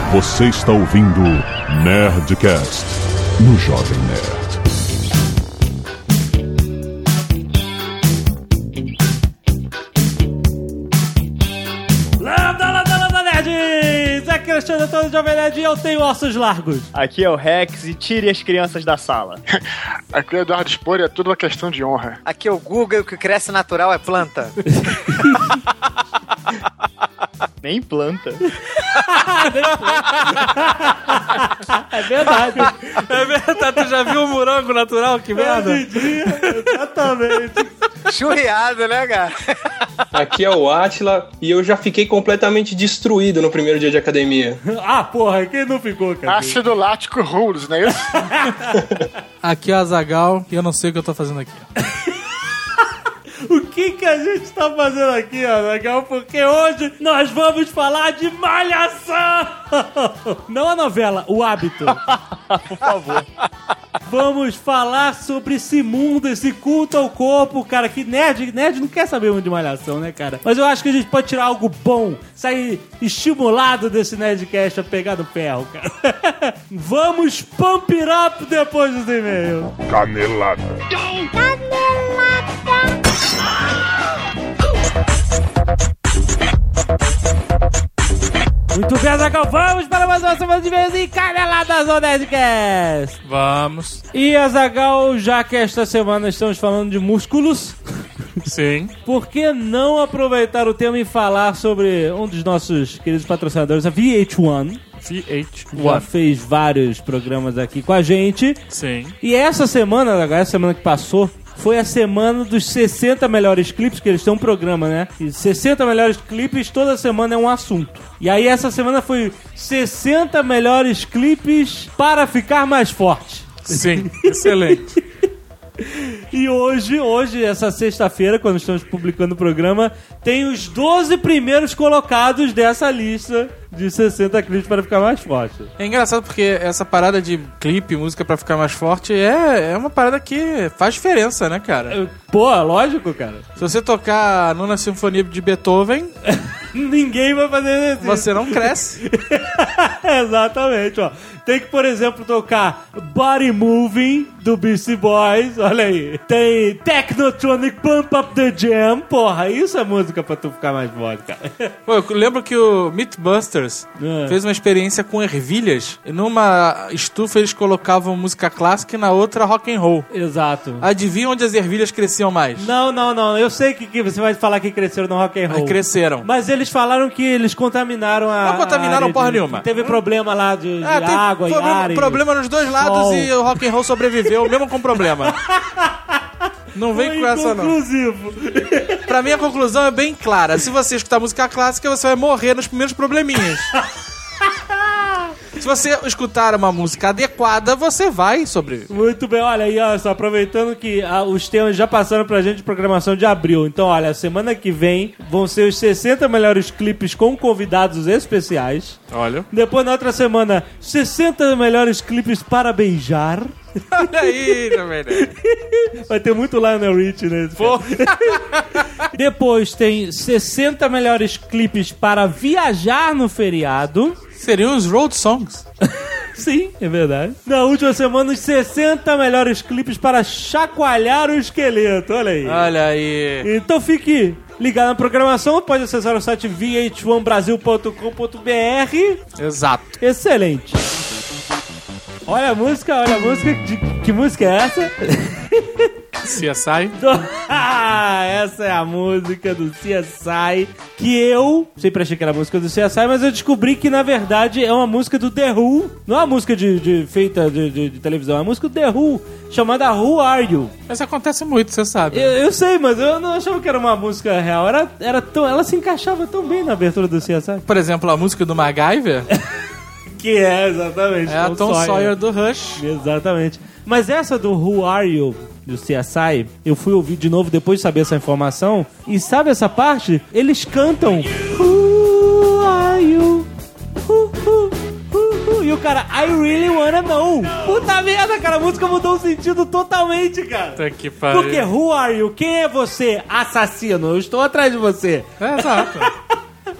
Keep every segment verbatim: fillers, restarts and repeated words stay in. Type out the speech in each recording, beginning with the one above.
Você está ouvindo Nerdcast no Jovem Nerd. Landa, landa, landa, nerds! Aqui é o Alexandre Antônio do Jovem Nerd e eu tenho ossos largos. Aqui é o Rex e tire as crianças da sala. Aqui é o Eduardo Spor e é tudo uma questão de honra. Aqui é o Guga e o que cresce natural é planta. Nem planta. É verdade. É verdade, tu já viu o morango natural? Que merda. Exatamente. Churriado, né, cara? Aqui é o Átila e eu já fiquei completamente destruído no primeiro dia de academia. Ah, porra, quem não ficou, cara? Ácido lático rules, não é isso? Aqui é o Azaghal e eu não sei o que eu tô fazendo aqui. O que que a gente tá fazendo aqui, Azaghal? Porque hoje nós vamos falar de Malhação! Não a novela, o hábito. Por favor. Vamos falar sobre esse mundo, esse culto ao corpo, cara, que nerd, nerd não quer saber muito de Malhação, né, cara? Mas eu acho que a gente pode tirar algo bom, sair estimulado desse Nerdcast a pegar no ferro, cara. Vamos pump it up depois dos e-mails. Canelada. Muito bem, Azaghal, vamos para mais uma semana de e-mails e caneladas no Nerdcast. Vamos. E, Azaghal, já que esta semana estamos falando de músculos... Sim. Por que não aproveitar o tema e falar sobre um dos nossos queridos patrocinadores, a V H um? V H um. Já fez vários programas aqui com a gente. Sim. E essa semana, essa semana que passou, foi a semana dos sessenta melhores clipes, que eles têm um programa, né? E sessenta melhores clipes, toda semana é um assunto. E aí essa semana foi sessenta melhores clipes para ficar mais forte. Sim, excelente. E hoje, hoje, essa sexta-feira, quando estamos publicando o programa, tem os doze primeiros colocados dessa lista de sessenta clipes para ficar mais forte. É engraçado porque essa parada de clipe, música pra ficar mais forte, é, é uma parada que faz diferença, né, cara? Pô, lógico, cara. Se você tocar a Nona Sinfonia de Beethoven, ninguém vai fazer isso. Você não cresce. Exatamente, ó. Tem que, por exemplo, tocar Body Moving, do Beastie Boys, olha aí. Tem Technotronic Pump Up the Jam, porra, isso é música pra tu ficar mais forte, cara. Pô, eu lembro que o Mythbusters É. fez uma experiência com ervilhas. E numa estufa eles colocavam música clássica e na outra rock and roll. Exato. Adivinha onde as ervilhas cresciam mais? Não, não, não. Eu sei que, que você vai falar que cresceram no rock and roll. Mas cresceram. Mas eles falaram que eles contaminaram a... Não contaminaram a porra de, nenhuma. Teve problema lá de, de É, tem água e problema, ar. e- problema nos dois lados sol. e o rock and roll sobreviveu, mesmo com problema. Não vem Foi com essa, não. inconclusivo. Pra mim, a conclusão é bem clara. Se você escutar música clássica, você vai morrer nos primeiros probleminhas. Se você escutar uma música adequada, você vai sobreviver. Muito bem, olha aí, ó, só aproveitando que ah, os temas já passaram pra gente de programação de abril. Então, olha, semana que vem vão ser os sessenta melhores clipes com convidados especiais. Olha. Depois, na outra semana, sessenta melhores clipes para beijar. Olha aí, também, né? Vai ter muito Lionel Richie nesse. Pô. Depois tem sessenta melhores clipes para viajar no feriado. Seriam os road songs. Sim, é verdade. Na última semana, os sessenta melhores clipes para chacoalhar o esqueleto. Olha aí. Olha aí. Então fique ligado na programação. Pode acessar o site v h um brasil ponto com ponto b r. Exato. Excelente. Olha a música, olha a música. De, que música é essa? C S I. Ah, essa é a música do C S I, que eu sempre achei que era a música do C S I, mas eu descobri que na verdade é uma música do The Who. Não é uma música de, de, feita de, de, de televisão, é uma música do The Who, chamada Who Are You? Mas acontece muito, você sabe. Eu, eu sei, mas eu não achava que era uma música real. Era, era tão, ela se encaixava tão bem na abertura do C S I. Por exemplo, a música do MacGyver Que é, exatamente. é a Tom Sawyer do Rush. Exatamente. Mas essa do Who Are You, do C S I, eu fui ouvir de novo depois de saber essa informação. E sabe essa parte? Eles cantam Who Are You? Who, who, who, who? E o cara, I really wanna know. Puta merda, cara, a música mudou o sentido totalmente, cara. Puta que pariu. Porque Who Are You? Quem é você? Assassino, eu estou atrás de você. É, exato.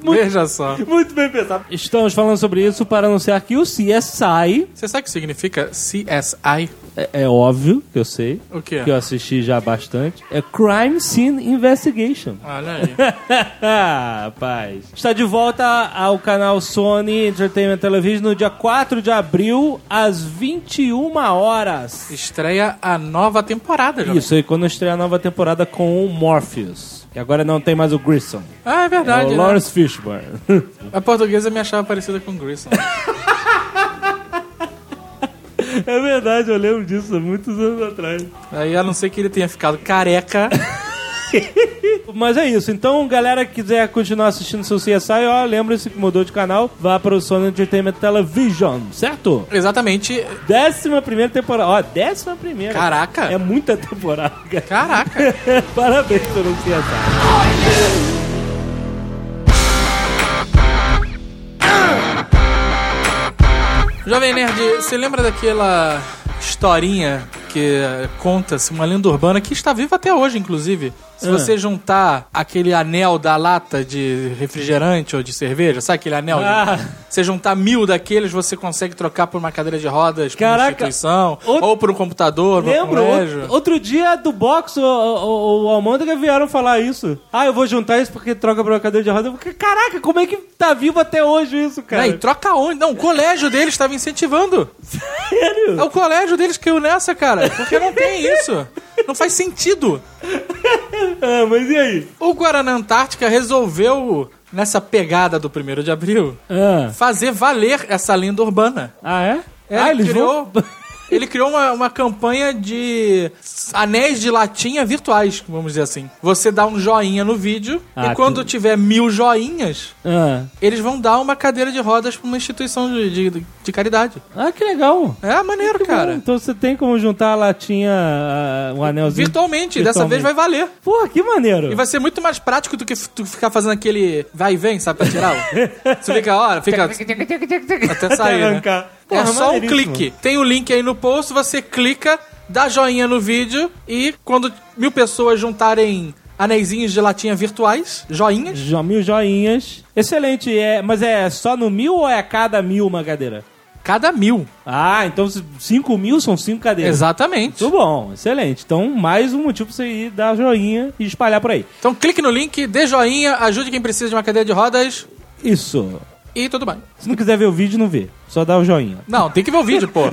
Veja só. Muito bem pensado. Estamos falando sobre isso para anunciar que o C S I... Você sabe o que significa C S I? É, é óbvio que eu sei. O quê? Que eu assisti já bastante. É Crime Scene Investigation. Olha aí. Rapaz. Está de volta ao canal Sony Entertainment Television no dia quatro de abril, às vinte e uma horas. Estreia a nova temporada, já. Isso, e quando estreia a nova temporada com o Morpheus. Que agora não tem mais o Grissom. Ah, é verdade. É o né? Lawrence Fishburne. A portuguesa me achava parecida com Grissom. É verdade, eu lembro disso há muitos anos atrás. Aí, a não ser que ele tenha ficado careca. Mas é isso. Então, galera que quiser continuar assistindo seu C S I, ó, lembre-se que mudou de canal, vá para o Sony Entertainment Television, certo? Exatamente. Décima primeira temporada. Ó, décima primeira. Caraca. É muita temporada. Caraca. Parabéns pelo C S I. Jovem Nerd, você lembra daquela historinha que conta-se, uma lenda urbana que está viva até hoje, inclusive? Se Ah. você juntar aquele anel da lata de refrigerante ou de cerveja, sabe aquele anel? Ah. De... Você juntar mil daqueles, você consegue trocar por uma cadeira de rodas para uma Caraca. instituição, Outro- ou por um computador, no Lembro, colégio. outro, outro dia do box, o, o, o Almôndega vieram falar isso. Ah, eu vou juntar isso porque troca pra uma cadeira de roda. Eu falei, caraca, como é que tá vivo até hoje isso, cara? Não, e troca onde? Não, o colégio deles estava incentivando. Sério? É o colégio deles que caiu nessa, cara. Porque não tem isso. Não faz sentido. Ah, mas e aí? O Guaraná Antártica resolveu, nessa pegada do primeiro de abril, Ah, fazer valer essa lenda urbana. ah é? É, ah, eles criou, vão... ele criou uma, uma campanha de anéis de latinha virtuais, vamos dizer assim. Você dá um joinha no vídeo Ah, e quando que- tiver mil joinhas, Ah. eles vão dar uma cadeira de rodas pra uma instituição de, de, de caridade. ah, que legal. É maneiro, Que cara. bom. Então você tem como juntar a latinha, ah, um anelzinho... Virtualmente, dessa vez vai valer. Porra, que maneiro. E vai ser muito mais prático do que f- tu ficar fazendo aquele vai e vem, sabe, pra tirar? o- Você fica, ó, fica até sair, né? arrancar. É Porra, só um maneiríssimo. clique. Tem o link aí no post, você clica, dá joinha no vídeo e quando mil pessoas juntarem anéisinhos de latinha virtuais, joinhas, Jo- Mil joinhas. Excelente. É, mas é só no mil ou é a cada mil uma cadeira? cada mil. Ah, então se cinco mil são cinco cadeiras. Exatamente. Muito bom, excelente. Então, mais um motivo pra você ir dar joinha e espalhar por aí. Então clique no link, dê joinha, ajude quem precisa de uma cadeira de rodas Isso. e tudo bem. Se não quiser ver o vídeo, não vê. Só dá o joinha. Não, tem que ver o vídeo, pô.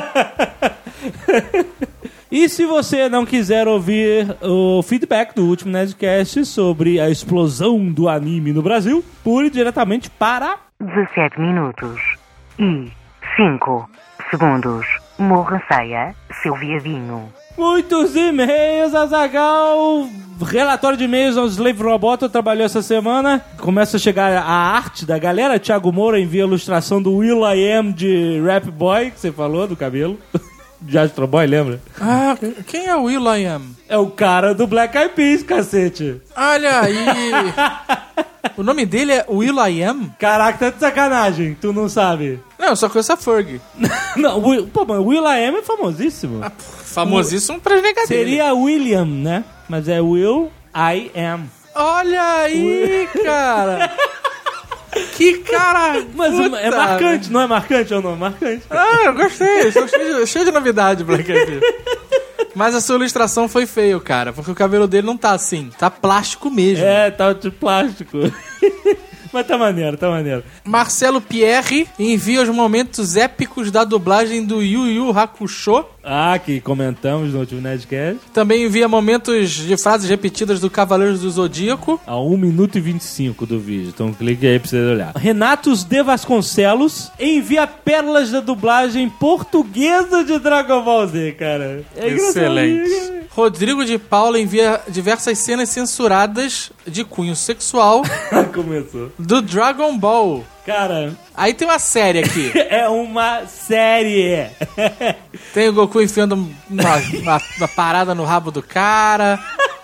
E se você não quiser ouvir o feedback do último Nerdcast sobre a explosão do anime no Brasil, pule diretamente para... dezessete minutos e cinco segundos. Morra saia, Silvia Vinho. Muitos e-mails, Azaghal. Relatório de e-mails ao Slave Roboto trabalhou essa semana. Começa a chegar a arte da galera. Thiago Moura envia a ilustração do Will I Am de Rap Boy, que você falou, do cabelo. De Astro Boy, lembra? Ah, quem é o Will I Am? É o cara do Black Eyed Peas, cacete. Olha aí. O nome dele é Will I Am? Caraca, tá de sacanagem, tu não sabe. Não, eu só conheço a Ferg. Não, o Will, pô, mas o Will I Am é famosíssimo. Ah, famosíssimo pra negar dele. Seria William, né? Mas é Will I Am. Olha aí, cara. Que cara. Mas puta, é marcante, não é marcante ou não? É marcante. Ah, eu gostei. Estou cheio de, cheio de novidade, Black Eyed Peas. Mas a sua ilustração foi feio, cara. Porque o cabelo dele não tá assim. Tá plástico mesmo. É, tá de plástico. Mas tá maneiro, tá maneiro. Marcelo Pierre envia os momentos épicos da dublagem do Yu Yu Hakusho. Ah, que comentamos no último Nerdcast. Também envia momentos de frases repetidas do Cavaleiros do Zodíaco. A um minuto e vinte e cinco do vídeo. Então clique aí pra você olhar. Renatos de Vasconcelos envia pérolas da dublagem portuguesa de Dragon Ball Z, cara. É Excelente. engraçadinho. Rodrigo de Paula envia diversas cenas censuradas de cunho sexual Começou. do Dragon Ball. Cara, Aí tem uma série aqui. é uma série. Tem o Goku enfiando uma, uma- uma parada no rabo do cara.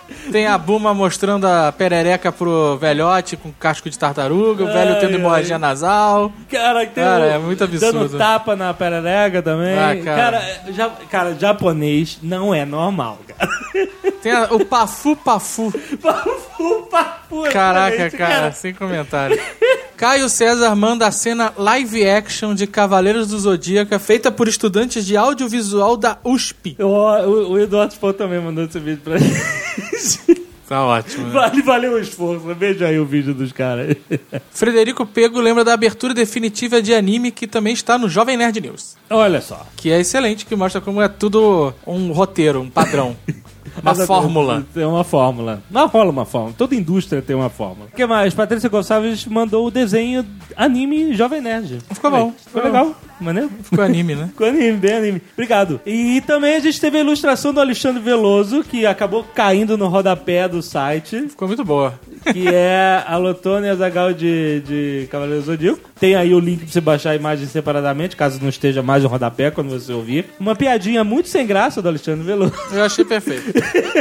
Tem a Buma mostrando a perereca pro velhote com casco de tartaruga, o velho Ai, tendo hemorragia ai. nasal. Cara, tem Cara, o- é muito absurdo. Dando tapa na perereca também. Ah, cara. Cara, ja- cara, japonês não é normal, cara. Tem a- o Pafu Pafu. Pafu, pafu, Caraca, exatamente, cara, sem comentário. Caio César manda a cena live action de Cavaleiros do Zodíaco, feita por estudantes de audiovisual da U S P. O, o, o Eduardo Spon também mandou esse vídeo pra gente. Tá ótimo, né? Vale, valeu o esforço. Veja aí o vídeo dos caras. Frederico Pego lembra da abertura definitiva de anime que também está no Jovem Nerd News. Olha só. Que é excelente, que mostra como é tudo um roteiro, um padrão. Uma Mas, fórmula. Tem uma fórmula. Não rola uma fórmula. Toda indústria tem uma fórmula. O que mais? Patrícia Gonçalves mandou o desenho anime Jovem Nerd. Ficou bom. Ficou legal. Maneiro? Ficou anime, né? Ficou anime, bem anime. Obrigado. E também a gente teve a ilustração do Alexandre Veloso, que acabou caindo no rodapé do site, Ficou muito boa. que é a Lotone e a Zagal de, de Cavaleiro do Zodíaco. Tem aí o link pra você baixar a imagem separadamente, caso não esteja mais no rodapé quando você ouvir. Uma piadinha muito sem graça do Alexandre Veloso. Eu achei perfeito.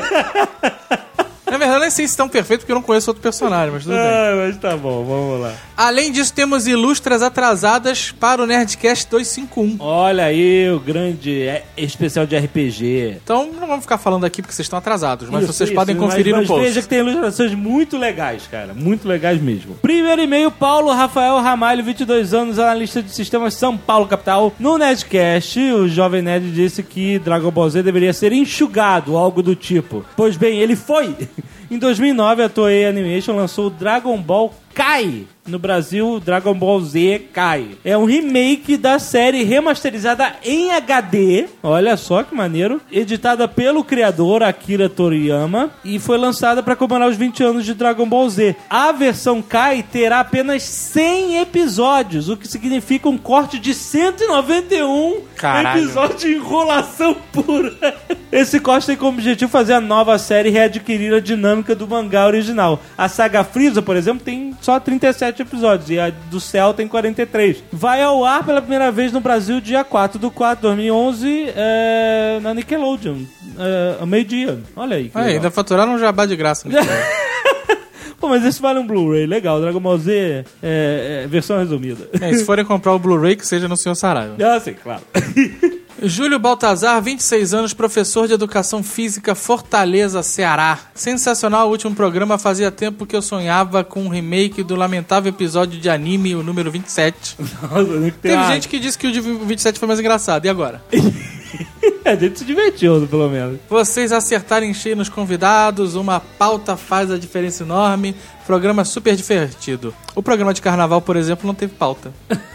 Na verdade, nem sei se estão perfeito porque eu não conheço outro personagem, mas tudo bem. Ah, mas tá bom, vamos lá. Além disso, temos ilustras atrasadas para o Nerdcast duzentos e cinquenta e um. Olha aí o grande é, especial de R P G. Então, não vamos ficar falando aqui porque vocês estão atrasados, mas Isso, vocês isso, podem mas- conferir mas no post. veja que tem ilustrações muito legais, cara. Muito legais mesmo. Primeiro e-mail, Paulo Rafael Ramalho, vinte e dois anos, analista de sistemas São Paulo, capital. No Nerdcast, o Jovem Nerd disse que Dragon Ball Z deveria ser enxugado, algo do tipo. Pois bem, ele foi. Em dois mil e nove, a Toei Animation lançou o Dragon Ball Kai. No Brasil, Dragon Ball Z Kai. É um remake da série remasterizada em H D. Olha só que maneiro. Editada pelo criador Akira Toriyama. E foi lançada para comemorar os vinte anos de Dragon Ball Z. A versão Kai terá apenas cem episódios, o que significa um corte de cento e noventa e um Caralho. episódios de enrolação pura. Esse corte tem como objetivo fazer a nova série readquirir a dinâmica do mangá original. A saga Frieza, por exemplo, tem só trinta e sete episódios e a do Cell tem quarenta e três. Vai ao ar pela primeira vez no Brasil dia quatro do quatro de dois mil e onze é, na Nickelodeon, é, ao meio-dia. Olha aí. que Aí, legal. ainda faturaram um jabá de graça. Né? Pô, mas esse vale um Blu-ray, legal. Dragon Ball Z é, é, versão resumida. É, se forem comprar o Blu-ray, que seja no senhor Saraiva. Ah, sim, claro. Júlio Baltazar, vinte e seis anos, professor de Educação Física, Fortaleza, Ceará. Sensacional o último programa, fazia tempo que eu sonhava com um remake do lamentável episódio de anime, o número vinte e sete. Nossa, tem Teve uma- gente que disse que o de vinte e sete foi mais engraçado, e agora? A gente se divertiu, pelo menos. Vocês acertarem cheio nos convidados, uma pauta faz a diferença enorme, programa super divertido. O programa de carnaval, por exemplo, não teve pauta.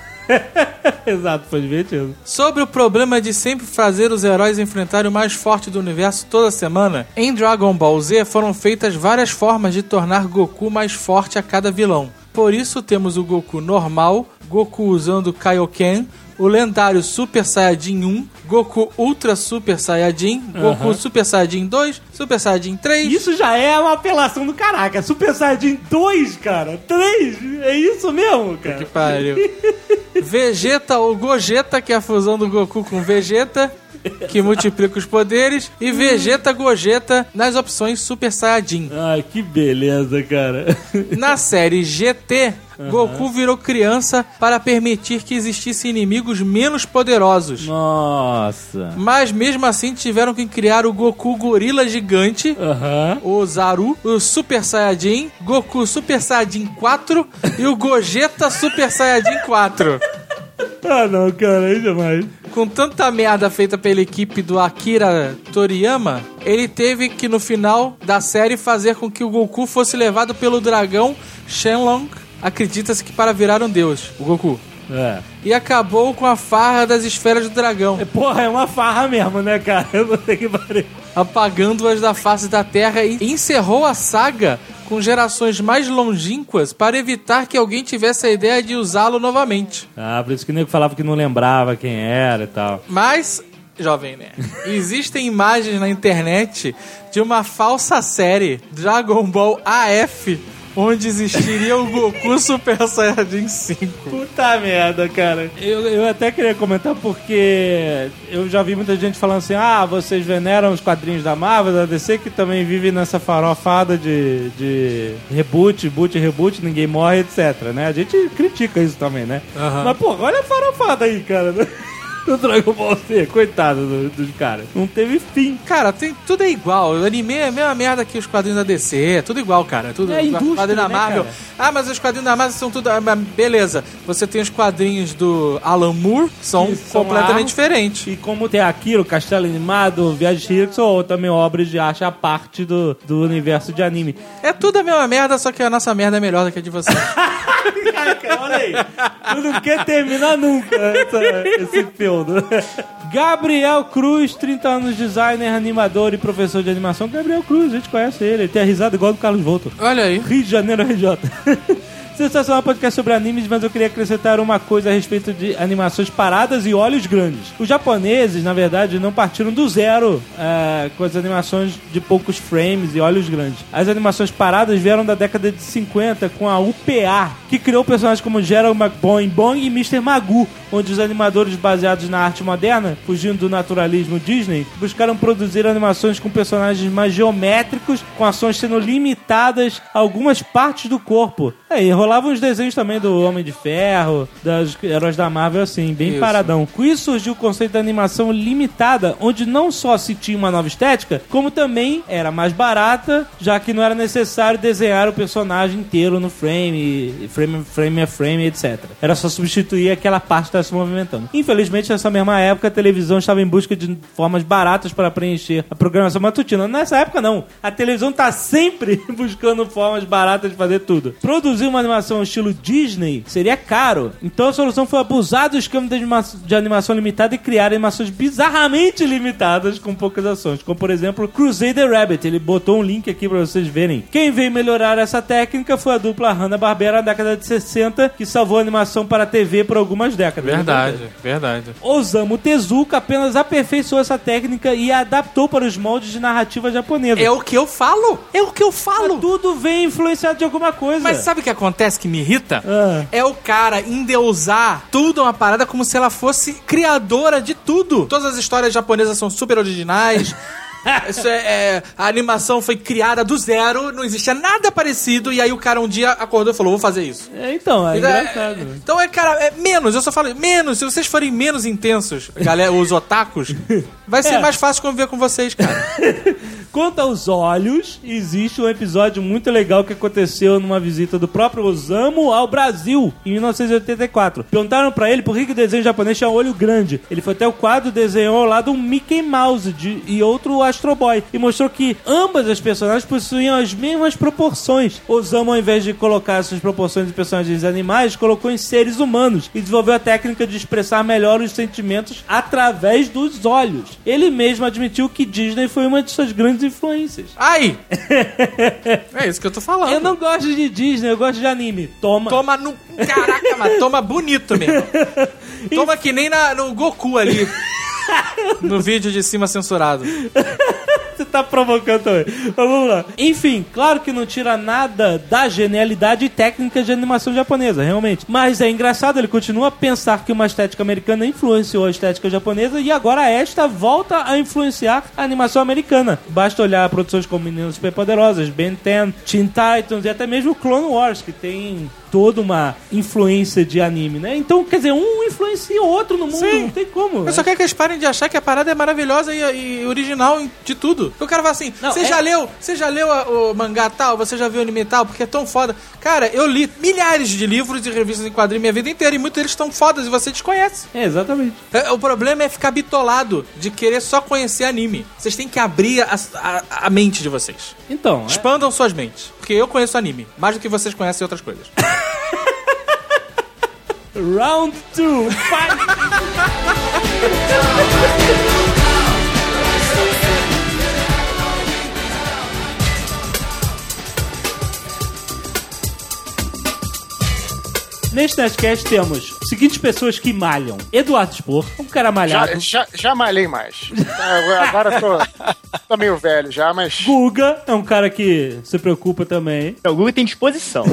Exato, foi divertido. Sobre o problema de sempre fazer os heróis enfrentarem o mais forte do universo toda semana, em Dragon Ball Z foram feitas várias formas de tornar Goku mais forte a cada vilão. Por isso temos o Goku normal, Goku usando Kaioken, o lendário Super Saiyajin um, Goku Ultra Super Saiyajin, Goku Aham. Super Saiyajin dois, Super Saiyajin três... Isso já é uma apelação do caraca. Super Saiyajin dois, cara. três. É isso mesmo, cara. Que pariu. Vegeta ou Gogeta, que é a fusão do Goku com Vegeta, que multiplica os poderes, e Vegeta Gogeta nas opções Super Saiyajin. Ai, que beleza, cara. Na série G T, Goku virou criança para permitir que existissem inimigos menos poderosos. Nossa. Mas mesmo assim tiveram que criar o Goku Gorila Gigante, Aham. o Zaru, o Super Saiyajin, Goku Super Saiyajin quatro e o Gogeta Super Saiyajin quatro. Ah, não, cara, aí demais. Com tanta merda feita pela equipe do Akira Toriyama, ele teve que no final da série fazer com que o Goku fosse levado pelo dragão Shenlong, acredita-se que para virar um deus, o Goku. É. E acabou com a farra das esferas do dragão, É, Porra, é uma farra mesmo, né, cara? Eu vou ter que parar. apagando-as da face da Terra e encerrou a saga com gerações mais longínquas para evitar que alguém tivesse a ideia de usá-lo novamente. Ah, por isso que o nego falava que não lembrava quem era e tal. Mas, jovem, né? Existem imagens na internet de uma falsa série Dragon Ball A F onde existiria o Goku Super Saiyajin cinco. Puta merda, cara. Eu, eu até queria comentar porque eu já vi muita gente falando assim, ah, vocês veneram os quadrinhos da Marvel, da D C, que também vive nessa farofada de, de reboot, boot, reboot, ninguém morre, etcétera, né? A gente critica isso também, né? Uhum. Mas, pô, olha a farofada aí, cara. Do Dragon Ball Z, coitado dos do, do caras. Não teve fim. Cara, tem, tudo é igual. O anime é a mesma merda que os quadrinhos da D C. É tudo igual, cara. É tudo É igual. indústria, Quadrinho da né, Marvel. cara? Ah, mas os quadrinhos da Marvel são tudo. ah, mas beleza. Você tem os quadrinhos do Alan Moore, que são Que são completamente lá. diferentes. E como tem Akira, o Castelo Animado, Viagem de Chihiro, que são também obras de arte à parte do, do universo de anime. É tudo a mesma merda, só que a nossa merda é melhor do que a de vocês. Caraca, olha aí. Tu não quer terminar nunca essa, esse feudo. Gabriel Cruz, trinta anos, designer, animador e professor de animação. Gabriel Cruz, a gente conhece ele. Ele tem a risada igual do Carlos Volto. Olha aí. Rio de Janeiro, R J. Sensacional podcast sobre animes, mas eu queria acrescentar uma coisa a respeito de animações paradas e olhos grandes. Os japoneses, na verdade, não partiram do zero é, com as animações de poucos frames e olhos grandes. As animações paradas vieram da década de cinquenta com a U P A, que criou personagens como Gerald McBoing Bong e mister Magoo, onde os animadores baseados na arte moderna, fugindo do naturalismo Disney, buscaram produzir animações com personagens mais geométricos, com ações sendo limitadas a algumas partes do corpo. Aí, rolavam os desenhos também do Homem de Ferro, dos heróis da Marvel, assim, bem Isso. paradão. Com isso surgiu o conceito da animação limitada, onde não só se tinha uma nova estética, como também era mais barata, já que não era necessário desenhar o personagem inteiro no frame, frame, frame a frame, etcétera. Era só substituir aquela parte que estava se movimentando. Infelizmente, nessa mesma época, a televisão estava em busca de formas baratas para preencher a programação matutina. Nessa época, não. A televisão está sempre buscando formas baratas de fazer tudo. Produzir uma animação estilo Disney seria caro. Então a solução foi abusar do esquema de, anima- de animação limitada e criar animações bizarramente limitadas com poucas ações. Como, por exemplo, Crusader Rabbit. Ele botou um link aqui pra vocês verem. Quem veio melhorar essa técnica foi a dupla Hanna-Barbera na década de sessenta, que salvou a animação para a T V por algumas décadas. Verdade, verdade. Osamu Tezuka apenas aperfeiçoou essa técnica e a adaptou para os moldes de narrativa japonesa. É o que eu falo. É o que eu falo. Mas tudo vem influenciado de alguma coisa. Mas sabe o que acontece que me irrita? Ah. É o cara endeusar tudo uma parada como se ela fosse criadora de tudo. Todas as histórias japonesas são super originais. Isso é, é, a animação foi criada do zero, não existia nada parecido, e aí o cara um dia acordou e falou, vou fazer isso. É, então, é Então, engraçado. é, então é, cara, é menos, eu só falo, menos, se vocês forem menos intensos, galera, os otakus, vai ser É. mais fácil conviver com vocês, cara. Quanto aos olhos, existe um episódio muito legal que aconteceu numa visita do próprio Osamu ao Brasil, em mil novecentos e oitenta e quatro. Perguntaram pra ele por que que o desenho japonês tinha olho grande. Ele foi até o quadro e desenhou lá do Mickey Mouse de, e outro Astro Boy, e mostrou que ambas as personagens possuíam as mesmas proporções. Osamu, ao invés de colocar essas proporções de personagens animais, colocou em seres humanos e desenvolveu a técnica de expressar melhor os sentimentos através dos olhos. Ele mesmo admitiu que Disney foi uma de suas grandes influências. Ai! É isso que eu tô falando. Eu não gosto de Disney, eu gosto de anime. Toma. Toma no... Caraca, mas toma bonito mesmo. Toma que nem na, no Goku ali. No vídeo de cima censurado. Você tá provocando também. Mas vamos lá. Enfim, claro que não tira nada da genialidade e técnica de animação japonesa, realmente. Mas é engraçado, ele continua a pensar que uma estética americana influenciou a estética japonesa e agora esta volta a influenciar a animação americana. Basta olhar produções como Meninas Superpoderosas, Ben dez, Teen Titans e até mesmo Clone Wars, que tem toda uma influência de anime, né? Então, quer dizer, um influencia o outro no mundo, Sim. não tem como. Eu né? só quero que eles parem de achar que a parada é maravilhosa e, e original em- de tudo. O cara fala assim, Não, você é- já leu, você já leu a- o mangá tal, você já viu o anime tal, porque é tão foda. Cara, eu li milhares de livros e revistas em quadrinhos minha vida inteira e muitos deles estão fodas e você desconhece. É, exatamente. É, O problema é ficar bitolado de querer só conhecer anime. Vocês têm que abrir a, a- a mente de vocês. Então, é- Expandam suas mentes. Porque eu conheço anime, mais do que vocês conhecem outras coisas. Round two, fight! Neste Nerdcast temos as seguintes pessoas que malham. Eduardo Spor, um cara malhado. Já, já, já malhei mais. Agora tô, tô meio velho já, mas... Guga é um cara que se preocupa também. O Guga tem disposição.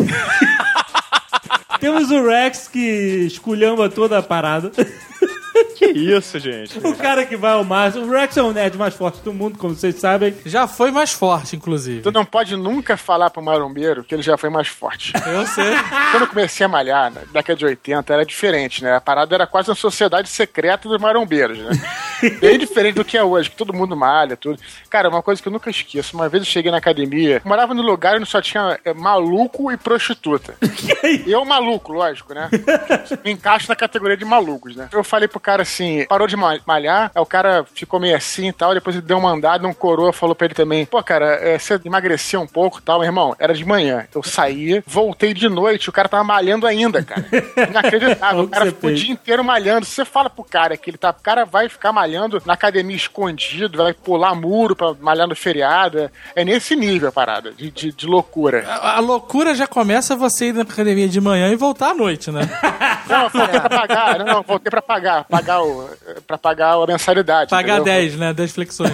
Temos o Rex, que esculhamba toda a parada. Que isso, gente? O cara que vai ao máximo. O Rex é o nerd mais forte do mundo, como vocês sabem. Já foi mais forte, inclusive. Tu não pode nunca falar pro marombeiro que ele já foi mais forte. Eu sei. Quando eu comecei a malhar, na década de oitenta, era diferente, né? A parada era quase uma sociedade secreta dos marombeiros, né? Bem diferente do que é hoje, que todo mundo malha, tudo. Cara, uma coisa que eu nunca esqueço. Uma vez eu cheguei na academia, morava no lugar onde só tinha é, maluco e prostituta. E eu maluco, lógico, né? Me encaixo na categoria de malucos, né? Eu falei pro cara assim, parou de malhar, aí o cara ficou meio assim e tal, depois ele deu uma andada, um coroa falou pra ele também, pô, cara, é, você emagreceu um pouco e tal, meu irmão, era de manhã. Eu saía, voltei de noite, o cara tava malhando ainda, cara. Inacreditável. O cara ficou o dia inteiro malhando. Se você fala pro cara que ele tá, o cara vai ficar malhando na academia escondido, vai pular muro pra malhar no feriado, é nesse nível a parada, de, de, de loucura. A, a loucura já começa você ir na academia de manhã e voltar à noite, né? Não, eu voltei pra pagar, não, não, voltei pra pagar, pagar o, pra pagar a mensalidade. Pagar entendeu? dez, né? dez flexões.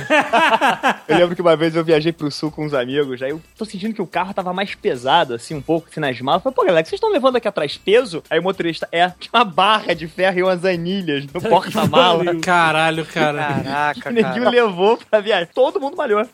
Eu lembro que uma vez eu viajei pro sul com uns amigos, aí eu tô sentindo que o carro tava mais pesado, assim, um pouco, assim, nas malas. Eu falei, pô, galera, vocês estão levando aqui atrás peso? Aí o motorista, é, tinha uma barra de ferro e umas anilhas no porta-mala. Caralho, cara. Caraca, O neguinho cara. levou pra viagem. Todo mundo malhou.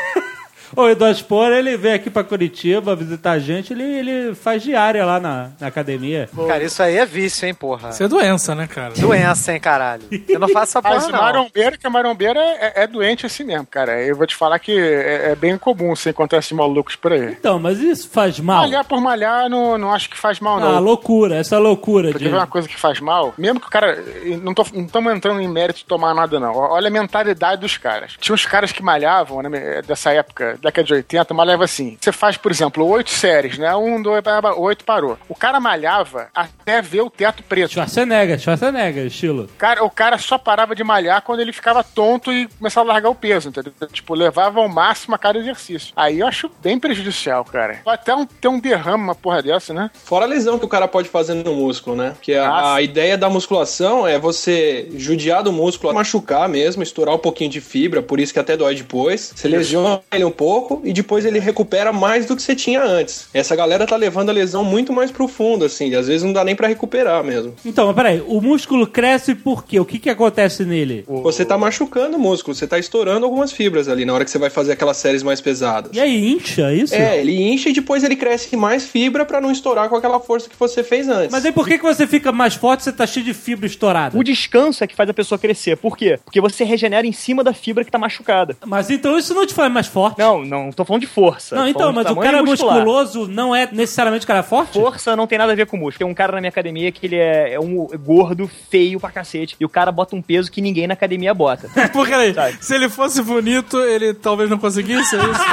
O Eduardo Spor, ele vem aqui pra Curitiba visitar a gente, ele, ele faz diária lá na, na academia. Cara, isso aí é vício, hein, porra. Isso é doença, né, cara? Doença, hein, caralho. Eu não faço essa porra, Mas não. marombeiro, que a marombeira é, é doente assim mesmo, cara. Eu vou te falar que é, é bem comum você encontrar esses malucos por aí. Então, mas isso faz mal? Malhar por malhar, não, não acho que faz mal, não. Ah, loucura, essa loucura. Porque De... vê uma coisa que faz mal, mesmo que o cara. Não tô- não estamos entrando em mérito de tomar nada, não. Olha a mentalidade dos caras. Tinha uns caras que malhavam, né, dessa época, década de oitenta, malhava assim. Você faz, por exemplo, oito séries, né? Um, dois, oito, parou. O cara malhava até ver o teto preto. Schwarzenegger, Schwarzenegger, estilo. O cara, o cara só parava de malhar quando ele ficava tonto e começava a largar o peso, entendeu? Tipo, levava ao máximo a cada exercício. Aí eu acho bem prejudicial, cara. Pode até um, ter um derrame, uma porra dessa, né? Fora a lesão que o cara pode fazer no músculo, né? Porque a, Ah, a ideia da musculação é você judiar do músculo, machucar mesmo, estourar um pouquinho de fibra, por isso que até dói depois. Você lesiona ele um pouco e depois ele recupera mais do que você tinha antes. Essa galera tá levando a lesão muito mais profunda, assim, às vezes não dá nem pra recuperar mesmo. Então, mas peraí, o músculo cresce por quê? O que que acontece nele? Você tá machucando o músculo, você tá estourando algumas fibras ali na hora que você vai fazer aquelas séries mais pesadas. E aí, incha isso? É, ele incha e depois ele cresce mais fibra pra não estourar com aquela força que você fez antes. Mas aí por que que você fica mais forte se você tá cheio de fibra estourada? O descanso é que faz a pessoa crescer. Por quê? Porque você regenera em cima da fibra que tá machucada. Mas então isso não te faz mais forte? Não, não tô falando de força. Não, Tô então, falando de mas o tamanho cara muscular. musculoso não é necessariamente cara forte? Força não tem nada a ver com músculo. Tem um cara na minha academia que ele é, é um gordo, feio pra cacete. E o cara bota um peso que ninguém na academia bota. Porque aí, Sabe? se ele fosse bonito, ele talvez não conseguisse, é isso?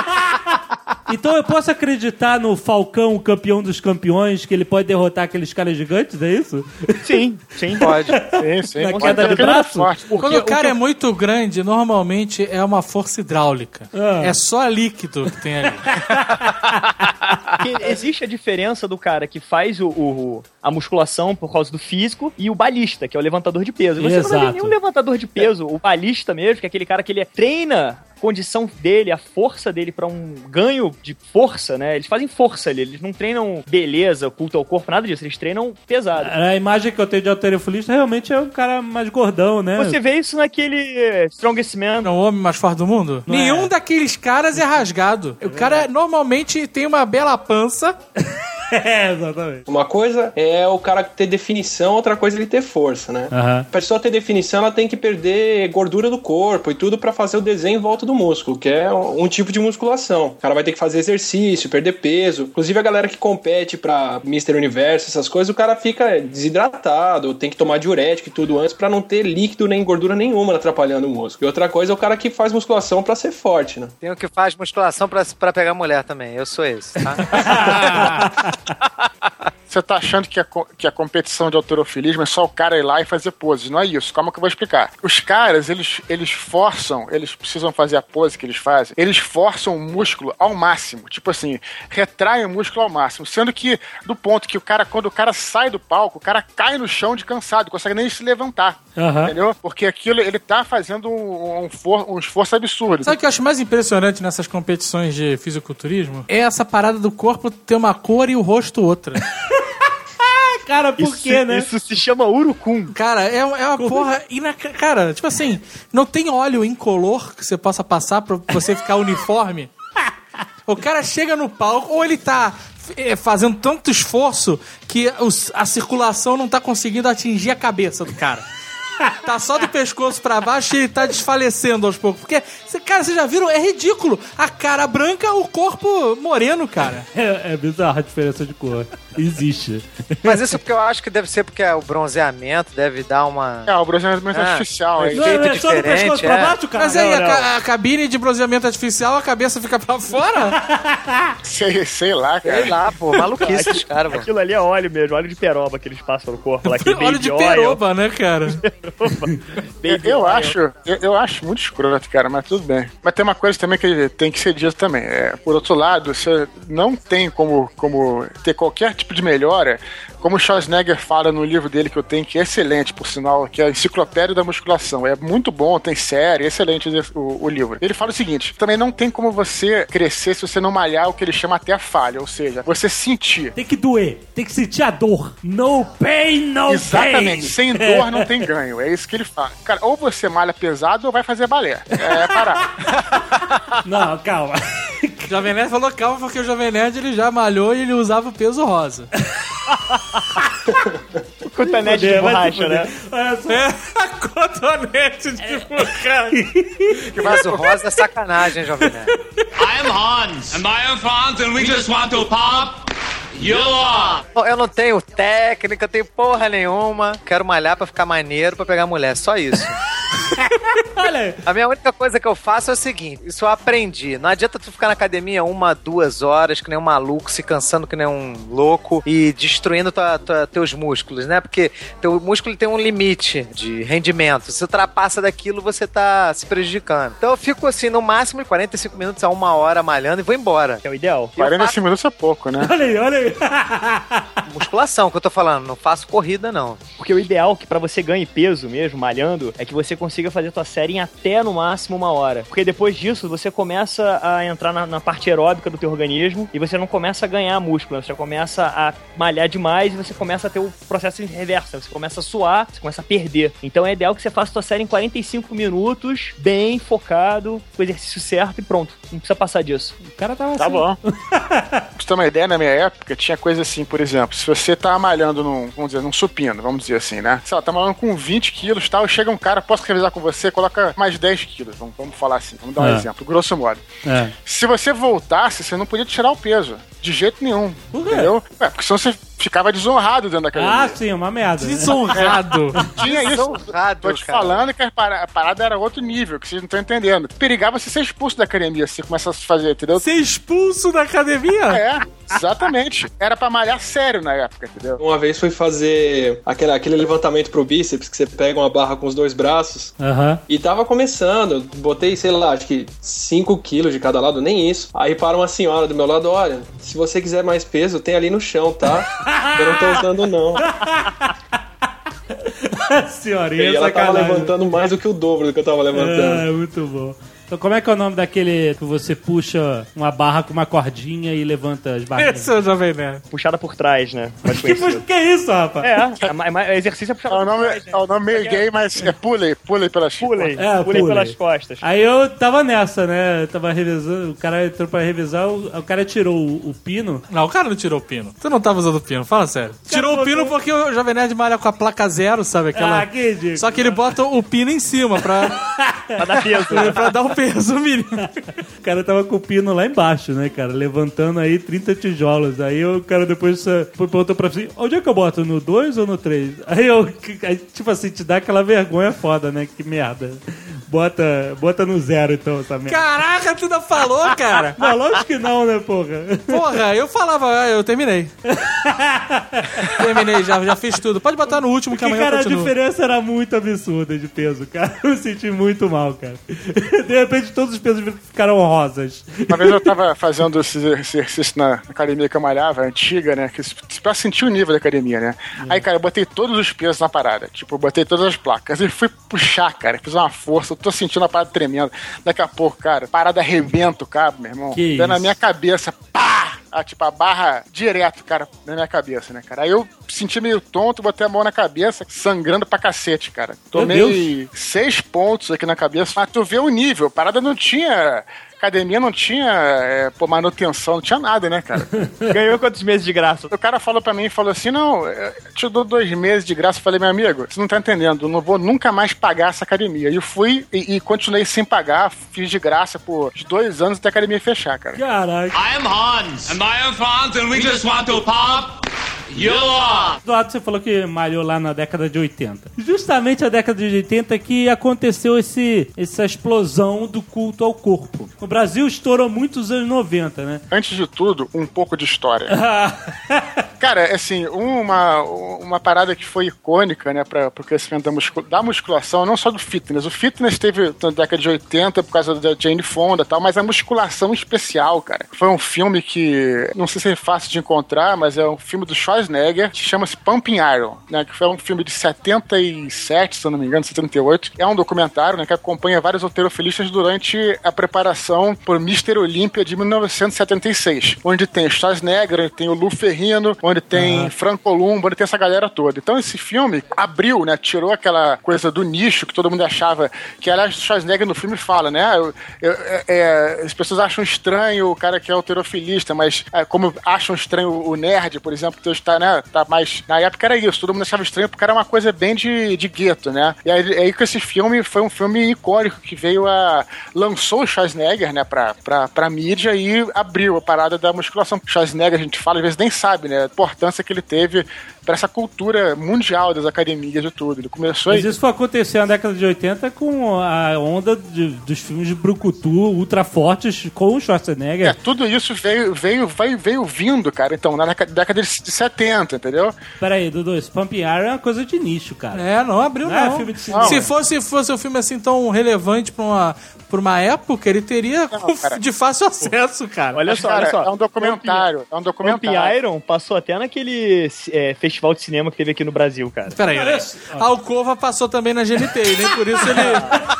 Então eu posso acreditar no Falcão, o campeão dos campeões, que ele pode derrotar aqueles caras gigantes, é isso? Sim, sim. Pode. Sim, sim. Na Pode queda ter de pena braço? forte. Quando o cara é muito grande, normalmente é uma força hidráulica. Ah. É só líquido que tem ali. Porque existe a diferença do cara que faz o, o- a musculação por causa do físico e o balista, que é o levantador de peso. Você não vai ver Exato. nenhum levantador de peso. O balista mesmo, que é aquele cara que ele treina a condição dele, a força dele pra um ganho de força, né? Eles fazem força ali, eles não treinam beleza, culto ao corpo, nada disso. Eles treinam pesado. A imagem que eu tenho de halterofilista realmente é um cara mais gordão, né? Você vê isso naquele eh, Strongest Man. É o homem mais forte do mundo? Não Nenhum é. daqueles caras é rasgado. O cara normalmente tem uma bela pança. É, exatamente. Uma coisa é o cara ter definição, outra coisa é ele ter força, né? Aham. A pessoa ter definição, ela tem que perder gordura do corpo e tudo pra fazer o desenho em volta do músculo, que é um tipo de musculação. O cara vai ter que fazer exercício, perder peso. Inclusive a galera que compete pra mister Universo, essas coisas, o cara fica desidratado, tem que tomar diurético e tudo antes pra não ter líquido nem gordura nenhuma atrapalhando o músculo. E outra coisa é o cara que faz musculação pra ser forte, né? Tem o que faz musculação pra, pra pegar mulher também. Eu sou esse, tá? você tá achando que a, co- que a competição de halterofilismo é só o cara ir lá e fazer poses. Não é isso. Calma que eu vou explicar. Os caras, eles, eles forçam, eles precisam fazer a pose que eles fazem, eles forçam o músculo ao máximo. Tipo assim, retraem o músculo ao máximo. Sendo que, do ponto que o cara, quando o cara sai do palco, o cara cai no chão de cansado, não consegue nem se levantar. Aham. Entendeu? Porque aquilo, ele tá fazendo um, um, for- um esforço absurdo. Sabe o que eu acho mais impressionante nessas competições de fisiculturismo? É essa parada do corpo ter uma cor e o rosto outra. Cara, por Isso, quê, né? isso se chama urucum. Cara, é, é uma porra... Inac... Cara, tipo assim, não tem óleo incolor que você possa passar pra você ficar uniforme? O cara chega no palco, ou ele tá é, fazendo tanto esforço que os- a circulação não tá conseguindo atingir a cabeça do cara. Tá só do pescoço pra baixo e ele tá desfalecendo aos poucos. Porque, cê- cara, vocês já viram? É ridículo. A cara branca, o corpo moreno, cara. É, é bizarra a diferença de cor. Existe. Mas isso porque eu acho que deve ser porque o bronzeamento deve dar uma... É, o bronzeamento Ah, artificial. aí. não, Jeito Não, é só do diferente, pescoço pra é. baixo, cara? Mas aí, Não, a, não. ca- a cabine de bronzeamento artificial, a cabeça fica pra fora? Sei, sei lá, cara. Sei lá, pô, maluquice esses caras, mano. Aquilo ali é óleo mesmo, óleo de peroba que eles passam no corpo. Lá, aquele Óleo de baby oil. peroba, né, cara? Eu, Baby eu oil. acho, eu, eu acho muito escroto, cara, mas tudo bem. Mas tem uma coisa também que tem que ser dito também. É, por outro lado, você não tem como, como ter qualquer tipo de melhora, como o Schwarzenegger fala no livro dele que eu tenho, que é excelente, por sinal, que é a Enciclopédia da Musculação. É muito bom, tem série, é excelente o, o livro. Ele fala o seguinte, também não tem como você crescer se você não malhar o que ele chama até a falha, ou seja, você sentir. Tem que doer. Tem que sentir a dor. No pain, no Exatamente, pain. sem dor não tem ganho. É isso que ele fala. Cara, ou você malha pesado ou vai fazer balé. É parar. Não, calma. O Jovem Nerd falou calma porque o Jovem Nerd ele já malhou e ele usava o peso rosa. Cotonete de Vai se borracha, fuder. né? Olha só. É, a cotonete de burrão. Mas o rosa é sacanagem, Jovem Nerd. I am Hans, and I am Franz, and we just want to pop you up. Bom, eu não tenho técnica, eu tenho porra nenhuma. Quero malhar pra ficar maneiro, pra pegar mulher. Só isso. Olha aí. A minha única coisa que eu faço é o seguinte, isso eu aprendi. Não adianta tu ficar na academia uma, duas horas, que nem um maluco, se cansando que nem um louco e destruindo tua, tua, teus músculos, né? Porque teu músculo tem um limite de rendimento. Se você ultrapassa daquilo, você tá se prejudicando. Então eu fico assim, no máximo de quarenta e cinco minutos a uma hora malhando e vou embora. É o ideal. quarenta e cinco minutos é pouco, né? Olha aí, olha aí. Musculação que eu tô falando, não faço corrida não. Porque o ideal que pra você ganhe peso mesmo, malhando, é que você consiga fazer tua série em até no máximo uma hora. Porque depois disso, você começa a entrar na, na parte aeróbica do teu organismo e você não começa a ganhar músculo, você começa a malhar demais e você começa a ter o processo reverso, você começa a suar, você começa a perder. Então é ideal que você faça tua série em quarenta e cinco minutos, bem focado, com o exercício certo e pronto. Não precisa passar disso. O cara tava Tá assim. bom. Pra você ter uma ideia, na minha época, tinha coisa assim, por exemplo, se você tá malhando num, vamos dizer, num supino, vamos dizer assim, né? Sei lá, tá malhando com vinte quilos e tal, chega um cara, posso revisar com você, coloca mais dez quilos, vamos, vamos falar assim, vamos dar um É. exemplo, grosso modo. É. Se você voltasse, você não podia tirar o peso, de jeito nenhum, Por quê? entendeu? Ué, porque senão você ficava desonrado dentro da academia. Ah, sim, uma merda. né? Desonrado. Tinha isso. Desonrado, Tô te cara. falando que a para- a parada era outro nível, que vocês não estão entendendo. Perigava você ser expulso da academia se você começasse a fazer, entendeu? Ser expulso da academia? É, exatamente. Era pra malhar sério na época, entendeu? Uma vez fui fazer aquele, aquele levantamento pro bíceps, que você pega uma barra com os dois braços. Aham. E tava começando, botei, sei lá, acho que cinco quilos de cada lado, nem isso. Aí para uma senhora do meu lado, olha, se você quiser mais peso, tem ali no chão, tá? Eu não tô usando não. Senhorinha, E ela tava sacanagem. levantando mais do que o dobro do que eu tava levantando. Ah, muito bom. Então como é que é o nome daquele que você puxa uma barra com uma cordinha e levanta as barrinhas? Esse é o Jovem Nerd. Puxada por trás, né? Mais Que, puxa, conhecido. que é isso, rapaz? É, é, ma- é, ma- é exercício é É puxada o por nome, trás, né? é o nome meio gay, mas é pulei, pulei pelas Pulei, É, pulei pulei. pelas costas. Aí eu tava nessa, né? Eu tava revisando, o cara entrou pra revisar, o, o cara tirou o, o pino. Não, o cara não tirou o pino. Tu não tava usando o pino, fala sério. Tirou o pino porque o Jovem Nerd malha com a placa zero, sabe? Aquela... Ah, que ridículo. Só que ele bota o pino em cima pra, Pra dar peso. pra dar o peso mínimo. O cara tava com o pino lá embaixo, né, cara? Levantando aí trinta tijolos. Aí o cara depois uh, perguntou pra mim, onde é que eu boto? No dois ou no três? Aí eu, aí, tipo assim, te dá aquela vergonha foda, né? Que merda. Bota, bota no zero, então, essa merda. Caraca, tu ainda falou, cara? Não, lógico que não, né, porra? Porra, eu falava, ah, eu terminei. Terminei, já, já fiz tudo. Pode botar no último que Porque, amanhã cara, eu continuo. a diferença era muito absurda de peso, cara. Eu me senti muito mal, cara. De repente, todos os pesos ficaram rosas. Uma vez eu tava fazendo esse exercício na academia que eu malhava, antiga, né? Que, pra sentir o nível da academia, né? Hum. Aí, cara, eu botei todos os pesos na parada. Tipo, eu botei todas as placas. E fui puxar, cara. Fiz uma força. Eu tô sentindo a parada tremendo. Daqui a pouco, cara, parada arrebenta o cabo, meu irmão. Que Dá na isso? minha cabeça. Pá! Ah, tipo, a barra direto, cara, na minha cabeça, né, cara? Aí eu senti meio tonto, botei a mão na cabeça, sangrando pra cacete, cara. Tomei seis pontos aqui na cabeça. Mas tu vê o nível. A parada não tinha... Academia não tinha é, pô, manutenção, não tinha nada, né, cara? Ganhou quantos meses de graça? O cara falou pra mim, falou assim, não, eu te dou dois meses de graça. Eu falei, meu amigo, você não tá entendendo, eu não vou nunca mais pagar essa academia. E eu fui e, e continuei sem pagar, fiz de graça por dois anos até a academia fechar, cara. Caraca. I am Hans, and I am Franz, and we just want to pop you off. Eduardo, você falou que malhou lá na década de oitenta. Justamente a década de oitenta que aconteceu esse, essa explosão do culto ao corpo. O Brasil estourou muito nos anos noventa, né? Antes de tudo, um pouco de história. Cara, assim, uma, uma parada que foi icônica, né, para o crescimento da, muscul- da musculação, não só do fitness. O fitness teve na década de oitenta por causa da Jane Fonda e tal, mas a musculação especial, cara. Foi um filme que, não sei se é fácil de encontrar, mas é um filme do Schwarzenegger, que chama-se Pumping Iron, né, que foi um filme de setenta e sete, se eu não me engano, setenta e oito. É um documentário, né, que acompanha vários halterofilistas durante a preparação por mister Olímpia de mil novecentos e setenta e seis, onde tem o Schwarzenegger, onde tem o Lou Ferrigno, onde tem uhum. Franco Columbo, onde tem essa galera toda. Então esse filme abriu, né, tirou aquela coisa do nicho que todo mundo achava, que aliás o Schwarzenegger no filme fala, né, eu, eu, é, as pessoas acham estranho o cara que é halterofilista, mas é, como acham estranho o nerd, por exemplo, que hoje tá, né, tá mais... Na época era isso, todo mundo achava estranho porque era uma coisa bem de, de gueto, né, e aí, aí que esse filme foi um filme icônico que veio a... lançou o Schwarzenegger, né, pra, pra, pra mídia e abriu a parada da musculação. Schwarzenegger, a gente fala, às vezes nem sabe, né, a importância que ele teve para essa cultura mundial das academias e tudo. Ele começou Mas aí... isso foi acontecer na década de oitenta com a onda de, dos filmes de brucutu ultra fortes com o Schwarzenegger. É, tudo isso veio, veio, veio, veio vindo, cara, então, na década de setenta, entendeu? Peraí, Dudu, esse Pumping Iron é uma coisa de nicho, cara. É, não abriu não. não. É filme de cinema. Se fosse, fosse um filme assim tão relevante pra uma, pra uma época, ele teria não, de fácil acesso, cara. Olha Mas, só, cara, olha só. É um documentário. É um documentário. Pumping Iron passou até naquele é, festival de cinema que teve aqui no Brasil, cara. Peraí, a Alcova passou também na G N T, e nem por isso ele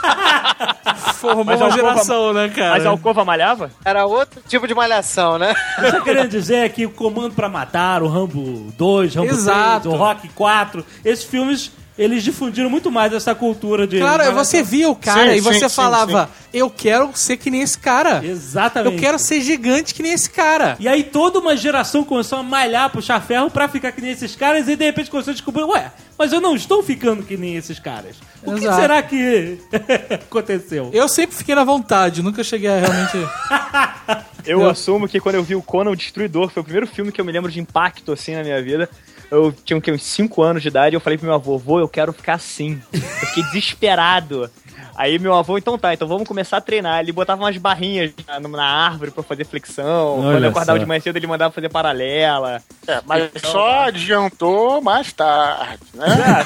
formou Mas uma Alcova, geração, né, cara? Mas a Alcova malhava? Era outro tipo de malhação, né? O que eu tô querendo dizer é que o Comando pra Matar, o Rambo dois, Rambo Exato. três, o Rock quatro, esses filmes... Eles difundiram muito mais essa cultura de... Claro, você via o cara sim, e você sim, falava, sim, sim. eu quero ser que nem esse cara. Exatamente. Eu quero ser gigante que nem esse cara. E aí toda uma geração começou a malhar, puxar ferro pra ficar que nem esses caras e de repente começou a descobrir, ué, mas eu não estou ficando que nem esses caras. O Exato. que será que aconteceu? Eu sempre fiquei na vontade, nunca cheguei a realmente... Eu, eu assumo que quando eu vi o Conan o Destruidor, foi o primeiro filme que eu me lembro de impacto, assim, na minha vida. Eu tinha o quê, uns cinco anos de idade e eu falei pro meu avô, vô, eu quero ficar assim. Eu fiquei desesperado. Aí meu avô, então tá, então vamos começar a treinar. Ele botava umas barrinhas na, na árvore pra fazer flexão. Olha Quando eu acordava só. de manhã cedo, ele mandava fazer paralela. É, mas Então, só adiantou mais tarde, né? Ah,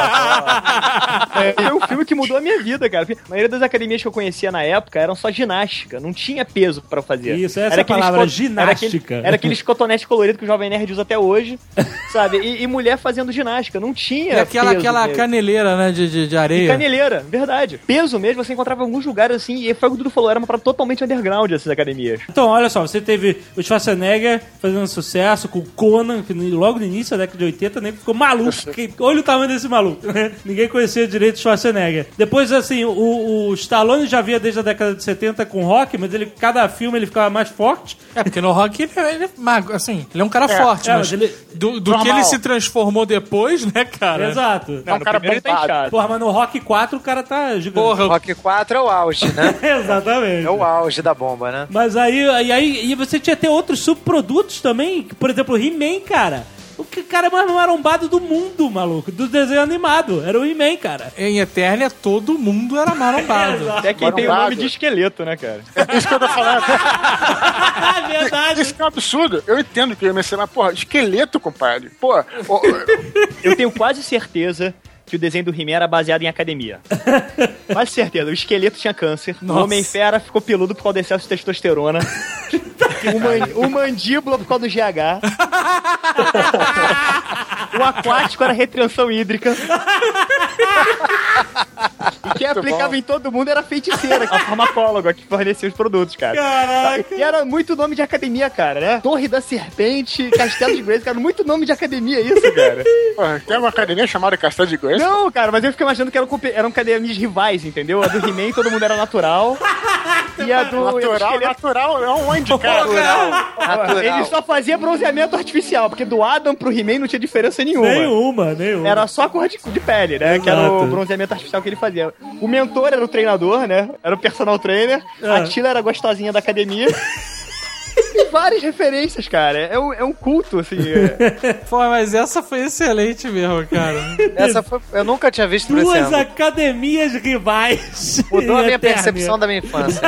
só, só. É, foi um filme que mudou a minha vida, cara. A maioria das academias que eu conhecia na época eram só ginástica. Não tinha peso pra fazer. Isso, essa era é a palavra, co- ginástica. Era, aquele, era aqueles cotonetes coloridos que o Jovem Nerd usa até hoje, sabe? E, e mulher fazendo ginástica. Não tinha E aquela, peso aquela mesmo. caneleira, né, de, de, de E areia. caneleira, verdade. Peso mesmo, você encontrava em alguns lugares assim, e foi o que o Dudu falou, era uma parada totalmente underground essas academias. Então, olha só, você teve o Schwarzenegger fazendo sucesso com o Conan, que logo no início da década de oitenta, nem ficou maluco. Que, olha o tamanho desse maluco. Né? Ninguém conhecia direito o Schwarzenegger. Depois, assim, o, o Stallone já via desde a década de setenta com o Rock, mas ele, cada filme ele ficava mais forte. É, porque no Rock ele, ele é mago, assim, ele é um cara É, forte, é, mas mas ele- do, do Normal. que ele se transformou depois, né, cara? Exato. É um no cara primeiro ele tá bombado. inchado. Porra, mas no Rock quatro o cara tá gigante. Porra, Rock quatro é o auge, né? Exatamente. É o auge da bomba, né? Mas aí, e aí e você tinha até outros subprodutos também, por exemplo, o He-Man, cara. O que- cara mais marombado do mundo, maluco. Do desenho animado. Era o He-Man, cara. Em Eternia, todo mundo era marombado. Até quem tem o Marombado. nome de esqueleto, né, cara? Isso que eu tô falando. Verdade. Isso que é um absurdo. Eu entendo que eu ia mencionar, porra, esqueleto, compadre. Pô, ó, Eu tenho quase certeza que o desenho do He-Man era baseado em academia. Quase certeza. O esqueleto tinha câncer. Nossa. O Homem-Fera ficou peludo por causa do excesso de testosterona. o, man- o mandíbula por causa do G H. O aquático era retenção hídrica. E quem aplicava bom. em todo mundo era a feiticeira, a farmacóloga que fornecia os produtos, cara. Caraca. E era muito nome de academia, cara, né? Torre da Serpente, Castelo de Grace, cara. Muito nome de academia isso, cara. porra, tem uma academia chamada Castelo de Grace? Não, cara, mas eu fiquei imaginando que eram, compe- eram academias rivais, entendeu? A do He-Man todo mundo era natural. E a do... e a do Natural, esqueleto- natural, é onde, cara? Natural. Ele só fazia bronzeamento artificial, porque do Adam pro He-Man não tinha diferença nenhuma. Nenhuma, nenhuma. Era só a cor de, de pele, né? Que era Exato. o bronzeamento artificial que ele fazia. O mentor era o treinador, né? Era o personal trainer. Ah. A Tila era a gostosinha da academia. Tem várias referências, cara. É um, é um culto, assim. é. Pô, mas essa foi excelente mesmo, cara. Essa foi. Eu nunca tinha visto por esse Duas ângulo. academias rivais. Mudou a minha Eternia. percepção da minha infância.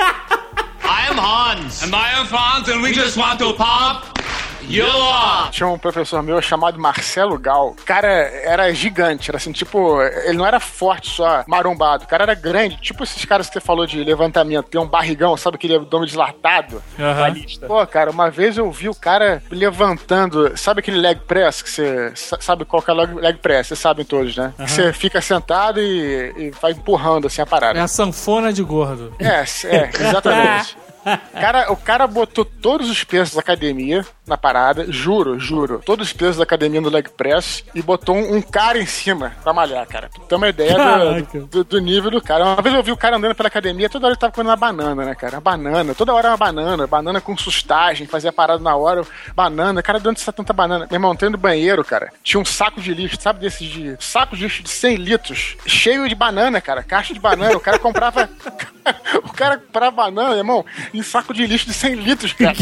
I am Hans, and my own Hans, and we just want to pop you off. Tinha um professor meu chamado Marcelo Gal. O cara era gigante, era assim, tipo, ele não era forte só, marombado. O cara era grande, tipo esses caras que você falou de levantamento, tem um barrigão, sabe aquele abdômen dilatado? Balista. Pô, cara, uma vez eu vi o cara levantando, sabe aquele leg press que você sa- sabe qual que é o leg leg press? Vocês sabem todos, né? Que você fica sentado e, e vai empurrando assim a É parada. a sanfona de gordo. É, é, exatamente. Cara, o cara botou todos os pesos da academia na parada, juro, juro. Todos os pesos da academia no leg press e botou um, um cara em cima pra malhar, cara. Pra ter uma ideia Caraca. do, do, do nível do cara. Uma vez eu vi o cara andando pela academia, toda hora ele tava comendo uma banana, né, cara? Uma banana, toda hora uma banana, banana com sustagem, fazia parada na hora, banana. Cara, de onde está tanta banana? Meu irmão, entrando no banheiro, cara, tinha um saco de lixo, sabe desses de... Saco de lixo de cem litros, cheio de banana, cara, caixa de banana. O cara comprava... o cara comprava banana, irmão, em saco de lixo de cem litros, cara.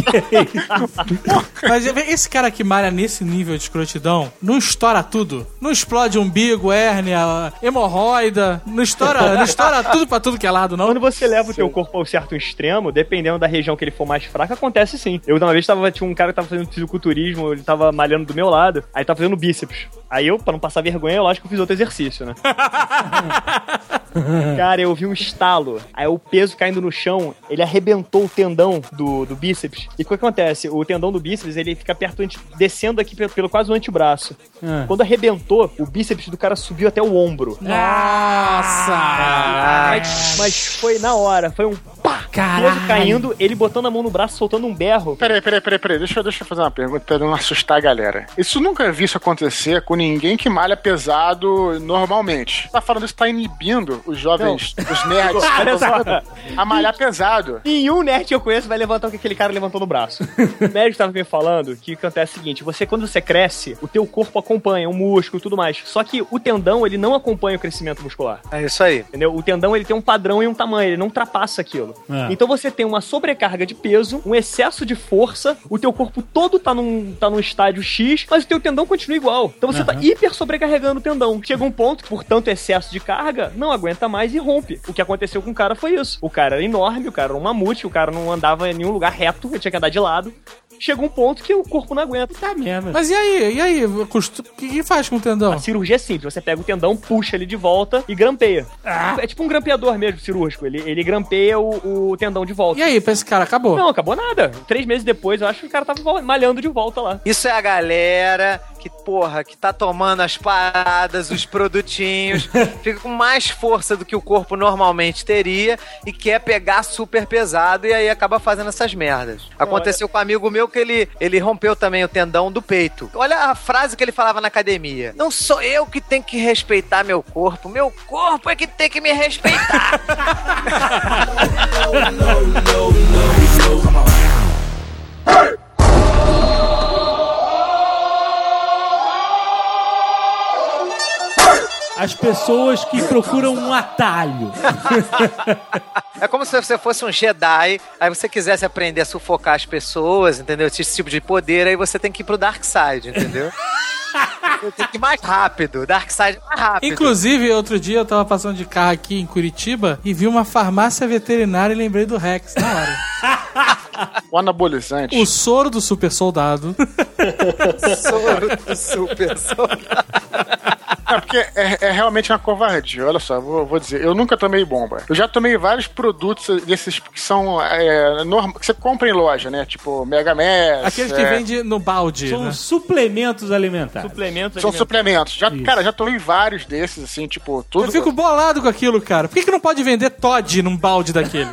Mas esse cara que malha nesse nível de escrotidão não estoura tudo. Não explode umbigo, hérnia, hemorroida. Não estoura, não estoura tudo pra tudo que é lado, não. Quando você leva o teu corpo ao certo extremo, dependendo da região que ele for mais fraca, acontece sim. Eu uma vez tava, tinha um cara que tava fazendo fisiculturismo, ele tava malhando do meu lado, aí tava fazendo bíceps. Aí eu, pra não passar vergonha, lógico que eu fiz outro exercício, né? Cara, eu vi um estalo. Aí o peso caindo no chão, ele arrebentou o tendão do, do bíceps. E o que acontece? O tendão do bíceps, ele fica perto, anti- descendo aqui pelo, pelo quase o antebraço. Ah. Quando arrebentou, o bíceps do cara subiu até o ombro. Nossa! Mas, mas foi na hora, foi um pá, Caralho. peso caindo, ele botando a mão no braço, soltando um berro. Peraí, peraí, peraí, peraí. Deixa, eu- deixa eu fazer uma pergunta pra não assustar a galera. Isso nunca vi isso acontecer com ninguém que malha pesado normalmente. Tá falando isso, tá inibindo os jovens, os nerds, Olha só. a malhar pesado. Nenhum nerd que eu conheço vai levantar o que aquele cara levantou no braço. O médico tava me falando que o que acontece é o seguinte, você quando você cresce, o teu corpo acompanha, o músculo e tudo mais. Só que o tendão, ele não acompanha o crescimento muscular. É isso aí. Entendeu? O tendão, ele tem um padrão e um tamanho, ele não ultrapassa aquilo. É. Então você tem uma sobrecarga de peso, um excesso de força, o teu corpo todo tá num, tá num estádio X, mas o teu tendão continua igual. Então você tá hiper sobrecarregando o tendão. Chega um ponto que, por tanto excesso de carga, não aguenta mais e rompe. O que aconteceu com o cara foi isso. O cara era enorme, o cara era um mamute, o cara não andava em nenhum lugar reto, ele tinha que andar de lado. Chega um ponto que o corpo não aguenta. Tá mesmo. Mas e aí? E aí? Costu- O que, que faz com o tendão? A cirurgia é simples, você pega o tendão, puxa ele de volta e grampeia. É tipo um grampeador mesmo, cirúrgico. Ele, ele grampeia o, o tendão de volta. E aí, pra esse cara, acabou? Não, acabou nada. Três meses depois, eu acho que o cara tava vol- malhando de volta lá. Isso é a galera que, porra, que tá tomando as paradas, os produtinhos, fica com mais força do que o corpo normalmente teria e quer pegar super pesado e aí acaba fazendo essas merdas. Aconteceu com um amigo meu que ele, ele rompeu também o tendão do peito. Olha a frase que ele falava na academia. Não sou eu que tenho que respeitar meu corpo, meu corpo é que tem que me respeitar. as pessoas que procuram um atalho. É como se você fosse um Jedi, aí você quisesse aprender a sufocar as pessoas, entendeu? Esse tipo de poder, aí você tem que ir pro Dark Side, entendeu? Você tem que ir mais rápido, Dark Side é mais rápido. Inclusive, outro dia eu tava passando de carro aqui em Curitiba e vi uma farmácia veterinária e lembrei do Rex na hora. O anabolizante. O soro do super soldado. Soro do super soldado. É porque é, é realmente uma covardia. Olha só, vou, vou dizer, eu nunca tomei bomba. Eu já tomei vários produtos desses que são é, norm... que você compra em loja, né? Tipo Mega Mess. Aqueles que é... vende no balde. São né? suplementos alimentares. Suplementos São alimentares. suplementos. Já, Isso. cara, já tomei vários desses, assim, tipo, tudo. Eu fico bolado com aquilo, cara. Por que, que não pode vender Todd num balde daquele?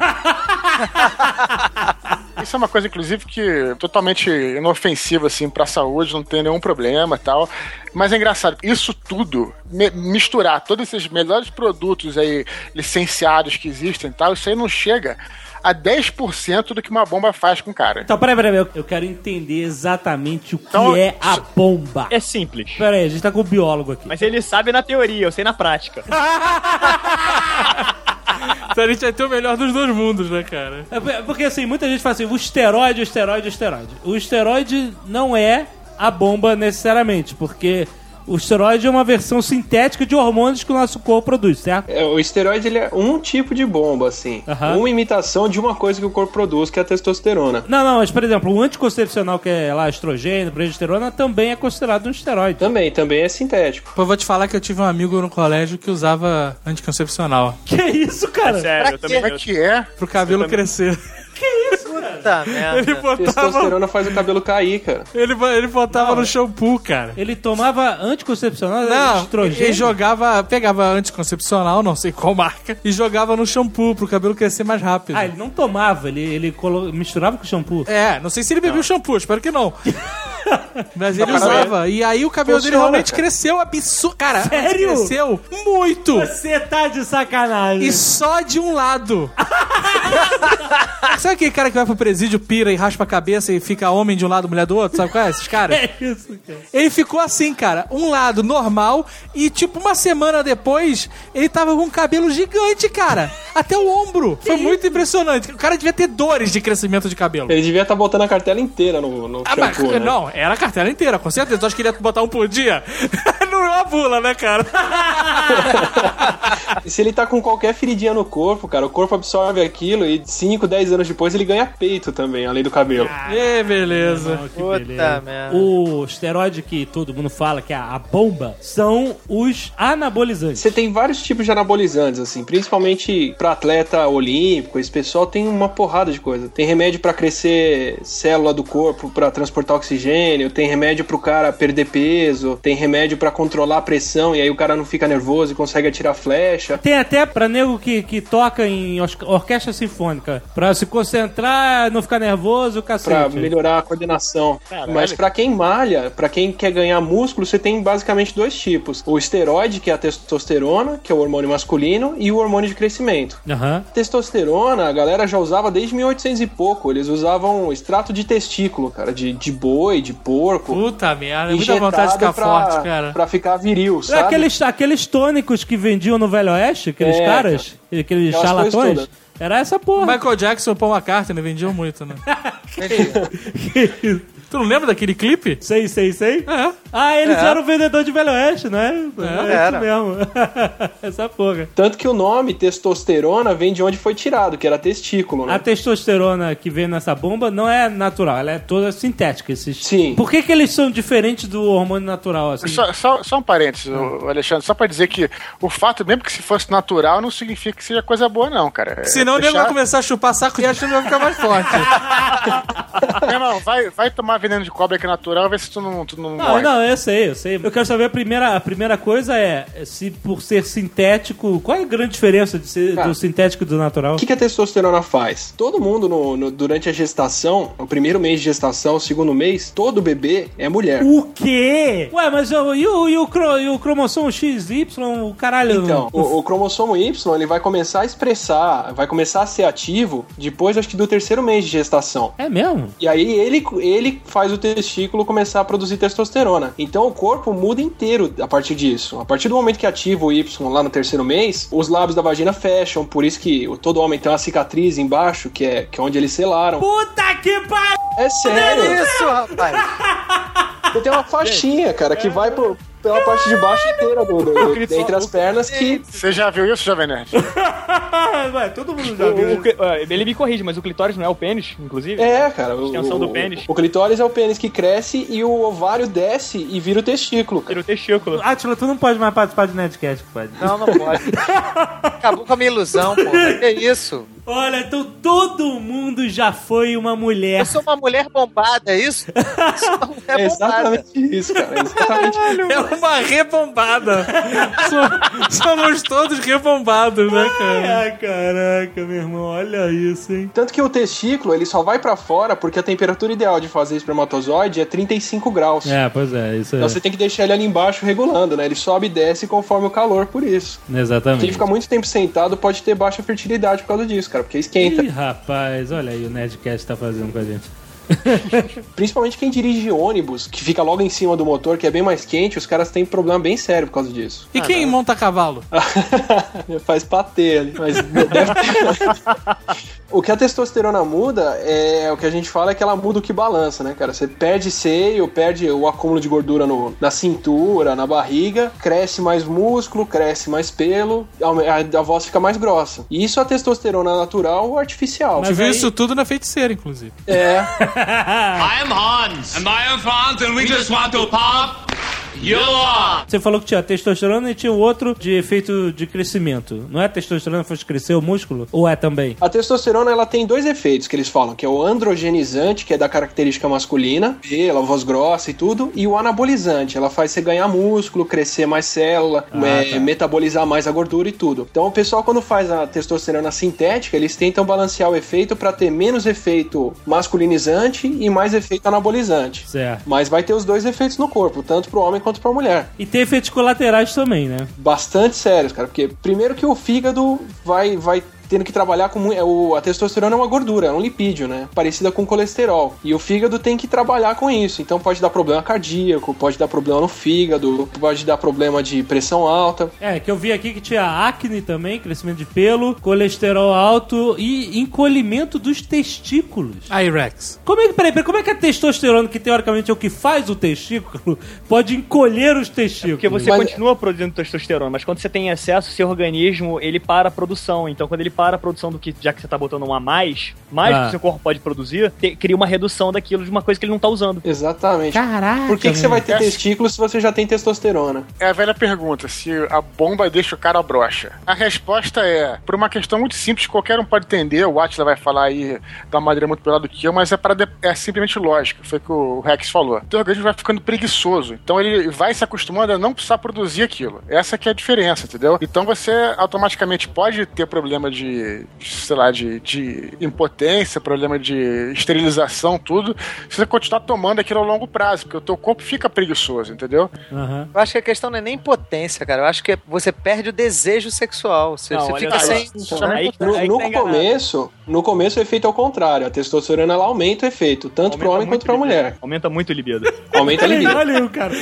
Isso é uma coisa, inclusive, que totalmente inofensiva, assim, pra saúde, não tem nenhum problema e tal. Mas é engraçado, isso tudo, me- misturar todos esses melhores produtos aí, licenciados que existem e tal, isso aí não chega a dez por cento do que uma bomba faz com o cara. Então, peraí, peraí, eu- eu quero entender exatamente o que Então, é a bomba. É simples. Peraí, a gente tá com o biólogo aqui. Mas ele sabe na teoria, eu sei na prática. Então a gente vai ter o melhor dos dois mundos, né, cara? É porque assim, muita gente fala assim, o esteroide, o esteroide, o esteroide. O esteroide não é a bomba necessariamente, porque o esteroide é uma versão sintética de hormônios que o nosso corpo produz, certo? É, o esteroide ele é um tipo de bomba, assim. Aham. Uma imitação de uma coisa que o corpo produz, que é a testosterona. Não, não, mas por exemplo, o anticoncepcional que é lá estrogênio, progesterona, também é considerado um esteroide. Também, também é sintético. Pô, eu vou te falar que eu tive um amigo no colégio que usava anticoncepcional Que isso, cara? Sério, eu também. Como é que é? pro cabelo crescer. Puta merda. Ele botava, Testosterona faz o cabelo cair, cara. ele, ele botava no shampoo, cara. Ele tomava anticoncepcional, Não, estrogênio. ele jogava, pegava anticoncepcional, não sei qual marca, e jogava no shampoo pro cabelo crescer mais rápido. Ah, ele não tomava, ele, ele colo... misturava com shampoo. É, não sei se ele bebia o shampoo, espero que não. Mas ele Não, usava. E aí o cabelo dele Funciona, realmente cara. cresceu absurdo. Cara, Sério? cresceu muito. Você tá de sacanagem. E só de um lado. Sabe aquele cara que vai pro presídio, pira e raspa a cabeça e fica homem de um lado, mulher do outro? Sabe qual é? Esses caras? É isso, cara. Ele ficou assim, cara. Um lado normal e, tipo, uma semana depois, ele tava com um cabelo gigante, cara. Até o ombro. Foi muito impressionante. O cara devia ter dores de crescimento de cabelo. Ele devia estar botando a cartela inteira no, no Ah, mas, shampoo, né? não, era a cartela inteira, com certeza. Eu acho que ele ia botar um por dia. Não é uma bula, né, cara? E se ele tá com qualquer feridinha no corpo, cara, o corpo absorve aquilo e cinco, dez anos depois ele ganha peito também, além do cabelo. Ê, beleza. Não, que Puta beleza. merda. O esteroide que todo mundo fala que é a bomba são os anabolizantes. Você tem vários tipos de anabolizantes, assim, principalmente pra atleta olímpico, esse pessoal tem uma porrada de coisa. Tem remédio pra crescer célula do corpo, pra transportar oxigênio, tem remédio pro cara perder peso, tem remédio pra controlar a pressão e aí o cara não fica nervoso e consegue atirar flecha. Tem até pra nego que, que toca em or- orquestra sinfônica, pra se concentrar, não ficar nervoso, o Pra cacete. melhorar a coordenação. Caralho. Mas pra quem malha, pra quem quer ganhar músculo, você tem basicamente dois tipos. O esteroide, que é a testosterona, que é o hormônio masculino, e o hormônio de crescimento. Aham. Testosterona, a galera já usava desde mil e oitocentos e pouco. Eles usavam extrato de testículo, cara, de, de boi, de porco. Puta merda, muita injetado vontade de ficar pra, forte, cara. pra ficar viril, sabe? Aqueles, aqueles tônicos que vendiam no Velho Oeste, aqueles É, caras, aqueles Aquelas coisas charlatões, todas. era essa porra. Michael Jackson e Paul McCartney vendiam muito, né? Tu não lembra daquele clipe? Sei, sei, sei. É. Ah, eles É. eram vendedor de Velho Oeste, não é? É, Era. isso mesmo. Essa porra. Tanto que o nome testosterona vem de onde foi tirado, que era testículo, né? A testosterona que vem nessa bomba não é natural, ela é toda sintética. Esses... Sim. Por que, que eles são diferentes do hormônio natural? Assim? Só, só, só um parênteses, ô, Alexandre, só pra dizer que o fato, mesmo que se fosse natural, não significa que seja coisa boa, não, cara. É Senão o nego deixar- vai começar a chupar saco e achando que vai ficar mais forte. Meu irmão, vai, vai tomar veneno de cobra que é natural, ver se tu não, tu não, Não, morre. não, eu sei, eu sei. Eu quero saber a primeira, a primeira coisa é se por ser sintético, qual é a grande diferença de ser Cara, do sintético e do natural? O que, que a testosterona faz? Todo mundo, no, no- durante a gestação, o primeiro mês de gestação, o segundo mês, todo bebê é mulher. O quê? Ué, mas eu- e, o, e, o, cro- e o cromossomo X Y, o caralho? Então, o, o cromossomo Y, ele vai começar a expressar, vai começar a ser ativo depois, acho que do terceiro mês de gestação. É mesmo? E aí ele, ele faz o testículo começar a produzir testosterona. Então o corpo muda inteiro a partir disso. A partir do momento que ativa o Y lá no terceiro mês, os lábios da vagina fecham, por isso que todo homem tem uma cicatriz embaixo, que é, que é onde eles selaram. Puta que pariu! É sério! É isso, rapaz! Você tem uma faixinha, cara, que vai pro, pela parte de baixo inteira do, do, do, entre as pernas que... Você já viu isso, Jovem Nerd? Ué, todo mundo já viu. O, o, ele me corrige, mas o clitóris não é o pênis, inclusive? É, cara. A extensão o, do pênis. O, o clitóris é o pênis que cresce e o ovário desce e vira o testículo. Vira o testículo. Átila, tu não pode mais participar de Nerdcast, pode? Não, não pode. Acabou com a minha ilusão, porra. Que isso? Olha, então todo mundo já foi uma mulher. Eu sou uma mulher bombada, é isso? Eu sou uma mulher É exatamente isso, cara. É exatamente isso. É uma rebombada. So- Somos todos rebombados, né, cara? Ai, caraca, meu irmão, olha isso, hein? Tanto que o testículo, ele só vai pra fora porque a temperatura ideal de fazer espermatozoide é trinta e cinco graus. É, pois é, isso é. Então você tem que deixar ele ali embaixo regulando, né? Ele sobe e desce conforme o calor, por isso. Exatamente. Quem fica muito tempo sentado pode ter baixa fertilidade por causa disso, cara, porque esquenta. Ih, rapaz, olha aí o Nerdcast tá fazendo com a gente. Principalmente quem dirige ônibus, que fica logo em cima do motor, que é bem mais quente, os caras têm problema bem sério por causa disso. E quem monta cavalo? Faz patê ali, mas deve ter... O que a testosterona muda é o que a gente fala é que ela muda o que balança, né, cara? Você perde seio, perde o acúmulo de gordura no, na cintura, na barriga, cresce mais músculo, cresce mais pelo, a, a voz fica mais grossa. E isso é a testosterona natural ou artificial. Mas viu isso tudo na Feiticeira, inclusive. É. I am Hans, and I am Franz, and we just want to pop you off. Você falou que tinha testosterona e tinha o outro de efeito de crescimento. Não é a testosterona que faz crescer o músculo? Ou é também? A testosterona, ela tem dois efeitos que eles falam, que é o androgenizante, que é da característica masculina, pela voz grossa e tudo, e o anabolizante, ela faz você ganhar músculo, crescer mais célula, Ah, é, tá. metabolizar mais a gordura e tudo. Então o pessoal, quando faz a testosterona sintética, eles tentam balancear o efeito para ter menos efeito masculinizante e mais efeito anabolizante. Certo. Mas vai ter os dois efeitos no corpo, tanto pro homem quanto pra mulher. E tem efeitos colaterais também, né? Bastante sérios, cara, porque primeiro que o fígado vai, vai tendo que trabalhar com... É, o, a testosterona é uma gordura, é um lipídio, né? Parecida com colesterol. E o fígado tem que trabalhar com isso. Então pode dar problema cardíaco, pode dar problema no fígado, pode dar problema de pressão alta. É, que eu vi aqui que tinha acne também, crescimento de pelo, colesterol alto e encolhimento dos testículos. I-Rex. Como é que, peraí, peraí, como é que a testosterona, que teoricamente é o que faz o testículo, pode encolher os testículos? Porque você Mas- continua produzindo testosterona, mas quando você tem excesso, seu organismo, ele para a produção. Então, quando ele para a produção do que, já que você tá botando um a mais, mais Ah. que o seu corpo pode produzir, te- cria uma redução daquilo de uma coisa que ele não tá usando. Exatamente. Caraca, Por que, que você vai ter É. testículos se você já tem testosterona? É a velha pergunta, se a bomba deixa o cara broxa. A resposta é, por uma questão muito simples, qualquer um pode entender, o Atila vai falar aí de uma maneira muito melhor do que eu, mas é, para de- é simplesmente lógica, foi o que o Rex falou. O teu organismo vai ficando preguiçoso, então ele vai se acostumando a não precisar produzir aquilo. Essa que é a diferença, entendeu? Então você automaticamente pode ter problema de, sei lá, de, de impotência, problema de esterilização, tudo, se você continuar tomando aquilo a longo prazo, porque o teu corpo fica preguiçoso, entendeu? Aham. Eu acho que a questão não é nem potência, cara. Eu acho que você perde o desejo sexual. Você, Não, você olha fica só. sem... Então, aí que tá- No, aí que no tá enganado. começo, no começo o efeito é o contrário. A testosterona ela aumenta o efeito, tanto Aumenta pro homem muito quanto pra o libido. mulher. Aumenta muito o libido. Aumenta a libido. Olha aí o cara.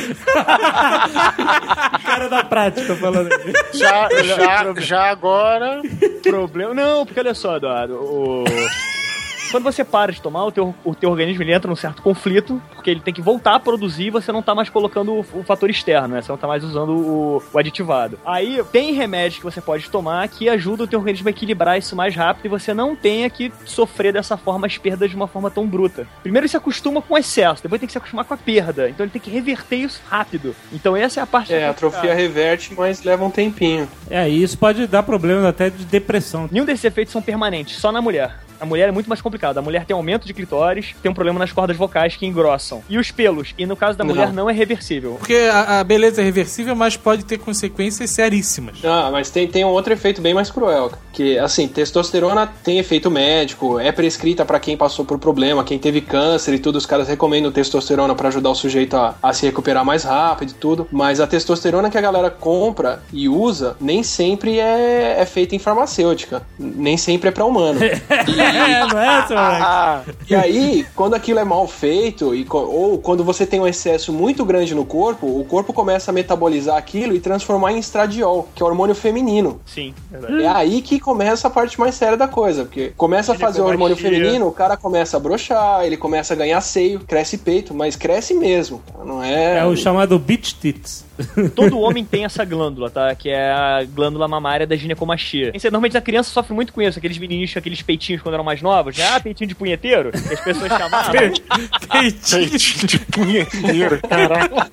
O cara da prática falando aí. Já, já, já agora, Problema. Não, porque olha só, Eduardo, o... quando você para de tomar, o teu, o teu organismo ele entra num certo conflito, porque ele tem que voltar a produzir e você não tá mais colocando o, o fator externo, né? Você não tá mais usando o, o aditivado. Aí tem remédios que você pode tomar que ajudam o teu organismo a equilibrar isso mais rápido e você não tenha que sofrer dessa forma as perdas de uma forma tão bruta. Primeiro ele se acostuma com o excesso, depois tem que se acostumar com a perda. Então ele tem que reverter isso rápido. Então essa é a parte... É, a atrofia reverte, mas leva um tempinho. É, e isso pode dar problemas até de depressão. Nenhum desses efeitos são permanentes, só na mulher. A mulher é muito mais complicado. A mulher tem aumento de clitóris, tem um problema nas cordas vocais que engrossam. E os pelos. E no caso da mulher não é reversível. Porque a, a beleza é reversível, mas pode ter consequências seríssimas. Ah, mas tem, tem um outro efeito bem mais cruel. Que, assim, testosterona tem efeito médico, é prescrita pra quem passou por problema, quem teve câncer e tudo, os caras recomendam testosterona pra ajudar o sujeito a, a se recuperar mais rápido e tudo. Mas a testosterona que a galera compra e usa, nem sempre é, é feita em farmacêutica. Nem sempre é pra humano. E É, não é, seu Alex? E aí, quando aquilo é mal feito, e, ou quando você tem um excesso muito grande no corpo, o corpo começa a metabolizar aquilo e transformar em estradiol, que é o hormônio feminino. Sim, verdade. É aí que começa a parte mais séria da coisa, porque começa a fazer o hormônio feminino, o cara começa a broxar, ele começa a ganhar seio, cresce peito, mas cresce mesmo, não é... É o chamado bitch tits. Todo homem tem essa glândula, tá? Que é a glândula mamária da ginecomastia. Normalmente a criança sofre muito com isso, aqueles menininhos com aqueles peitinhos quando eram mais novos, né? Ah, peitinho de punheteiro, que as pessoas chamavam. Peitinho de punheteiro, caraca.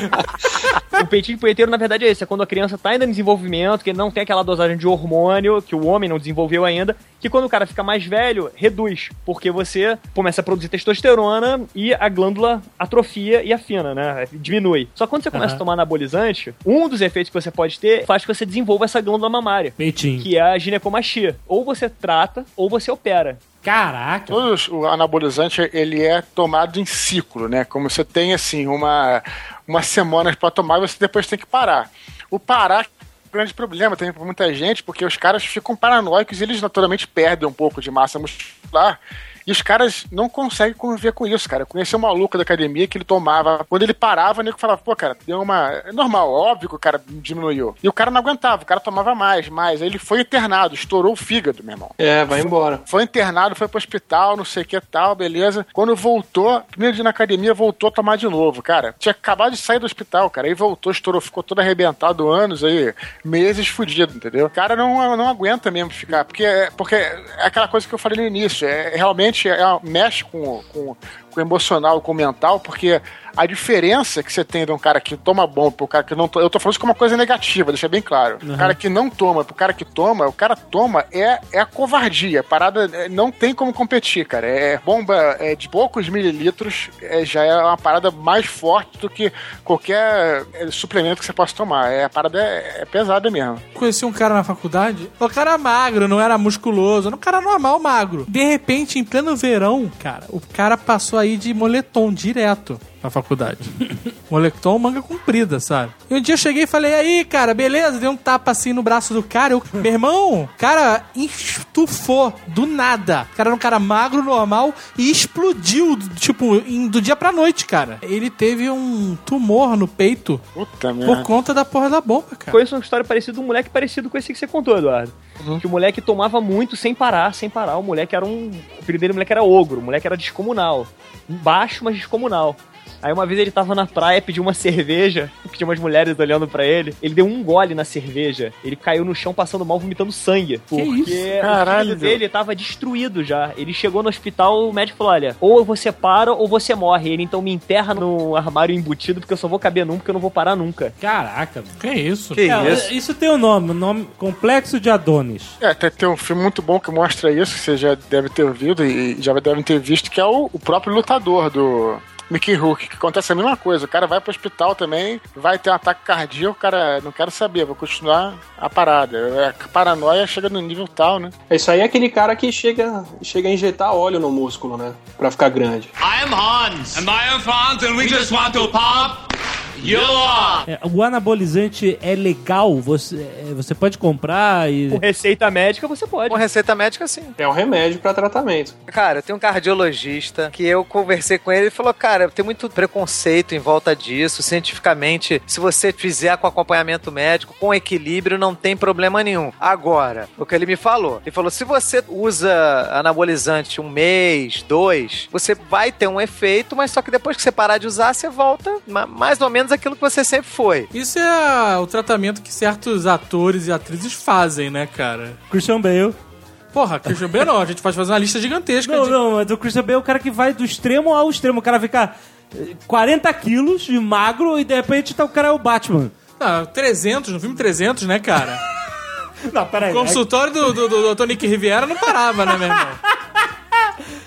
O peitinho de punheteiro, na verdade, é esse. É quando a criança tá ainda em desenvolvimento, que não tem aquela dosagem de hormônio, que o homem não desenvolveu ainda, que quando o cara fica mais velho, reduz. Porque você começa a produzir testosterona e a glândula atrofia e afina, né? Diminui. Só que quando você começa uhum. a tomar anabolizante, um dos efeitos que você pode ter faz que você desenvolva essa glândula mamária. Peitinho. Que é a ginecomastia. Ou você trata, ou você opera. Caraca! Todos, o anabolizante, ele é tomado em ciclo, né? Como você tem, assim, uma, uma semana pra tomar, você depois tem que parar. O parar é um grande problema, tem muita gente, porque os caras ficam paranoicos e eles naturalmente perdem um pouco de massa muscular. E os caras não conseguem conviver com isso, cara. Eu conheci um maluco da academia que ele tomava... Quando ele parava, o nego falava, pô, cara, deu uma... É normal, óbvio que o cara diminuiu. E o cara não aguentava, o cara tomava mais, mais. Aí ele foi internado, estourou o fígado, meu irmão. É, vai embora. Foi internado, foi pro hospital, não sei o que tal, beleza. Quando voltou, primeiro dia na academia, voltou a tomar de novo, cara. Tinha acabado de sair do hospital, cara. Aí voltou, estourou, ficou todo arrebentado anos aí, meses fudido, entendeu? O cara não, não aguenta mesmo ficar, porque, porque é aquela coisa que eu falei no início, é realmente É, mexe com, com, com o emocional, com o mental, porque a diferença que você tem de um cara que toma bom pro cara que não toma, eu tô falando isso como uma coisa negativa, deixa bem claro. Uhum. O cara que não toma pro cara que toma, o cara toma é, é a covardia. A parada é, não tem como competir, cara. É bomba é, de poucos mililitros, é, já é uma parada mais forte do que qualquer é, suplemento que você possa tomar. É, a parada é, é pesada mesmo. Conheci um cara na faculdade, o cara era magro, não era musculoso, era um cara normal, magro. De repente, em pleno verão, cara, o cara passou aí de moletom direto na faculdade. Moletom, manga comprida, sabe? E um dia eu cheguei e falei, aí, cara, beleza? Dei um tapa assim no braço do cara. Eu, meu irmão, cara estufou do nada. O cara era um cara magro, normal, e explodiu, tipo, do dia pra noite, cara. Ele teve um tumor no peito. Puta por merda. conta da porra da bomba, cara. Conheço uma história parecida de um moleque parecido com esse que você contou, Eduardo. Uhum. Que o moleque tomava muito sem parar, sem parar. O moleque era um... O filho dele, o moleque era ogro. O moleque era descomunal. Baixo, mas descomunal. Aí uma vez ele tava na praia, pediu uma cerveja, que tinha umas mulheres olhando pra ele. Ele deu um gole na cerveja, ele caiu no chão passando mal, vomitando sangue. Porque o filho dele tava destruído já. Ele chegou no hospital, o médico falou, olha, ou você para ou você morre. Ele então me enterra no armário embutido, porque eu só vou caber num, porque eu não vou parar nunca. Caraca, mano. Que isso? Que é, isso? Isso tem o um nome, o um nome Complexo de Adonis. É, tem, tem um filme muito bom que mostra isso, que você já deve ter ouvido e já devem ter visto, que é o, o próprio lutador do... Mickey Rourke, que acontece a mesma coisa. O cara vai pro hospital também, vai ter um ataque cardíaco, o cara não quero saber, vou continuar a parada. A paranoia chega no nível tal, né? Isso aí é aquele cara que chega, chega a injetar óleo no músculo, né? Pra ficar grande. I am Hans, and I am Franz, and we just want to pop you up. É, o anabolizante é legal? Você, é, você pode comprar e... Com receita médica, você pode. Com receita médica, sim. É um remédio pra tratamento. Cara, tem um cardiologista que eu conversei com ele e falou, cara, tem muito preconceito em volta disso. Cientificamente, se você fizer com acompanhamento médico, com equilíbrio, não tem problema nenhum. Agora, o que ele me falou, ele falou, se você usa anabolizante um mês, dois, você vai ter um efeito, mas só que depois que você parar de usar, você volta mais ou menos aquilo que você sempre foi. Isso é o tratamento que certos atores e atrizes fazem, né, cara? Christian Bale. Porra, Christian Bale não, a gente pode fazer uma lista gigantesca. Não, de... não, mas o Christian Bale é o cara que vai do extremo ao extremo. O cara fica quarenta quilos de magro e de repente tá, o cara é o Batman. Não, trezentos, no filme trezentos, né, cara? Não, peraí. O consultório do, do, do, do Tony Riviera não parava, né, meu irmão?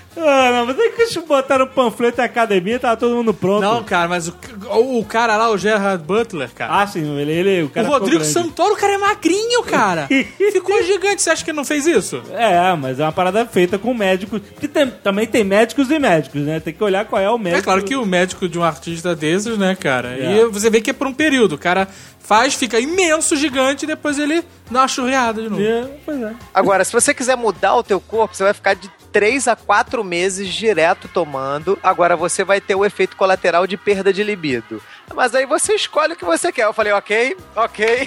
Ah, não, mas é que eles botaram o panfleto da academia e tava todo mundo pronto. Não, cara, mas o, o, o cara lá, o Gerard Butler, cara. Ah, sim, ele, ele o cara o Rodrigo ficou grande. Santoro, o cara é magrinho, cara. Ficou gigante. Você acha que ele não fez isso? É, mas é uma parada feita com médicos. Porque tem- também tem médicos e médicos, né? Tem que olhar qual é o médico. É claro que o médico de um artista desses, né, cara? É. E você vê que é por um período. O cara faz, fica imenso, gigante, e depois ele dá uma churreada de novo. É, pois é. Agora, se você quiser mudar o teu corpo, você vai ficar de três a quatro meses direto tomando. Agora você vai ter o efeito colateral de perda de libido. Mas aí você escolhe o que você quer. Eu falei, ok, ok.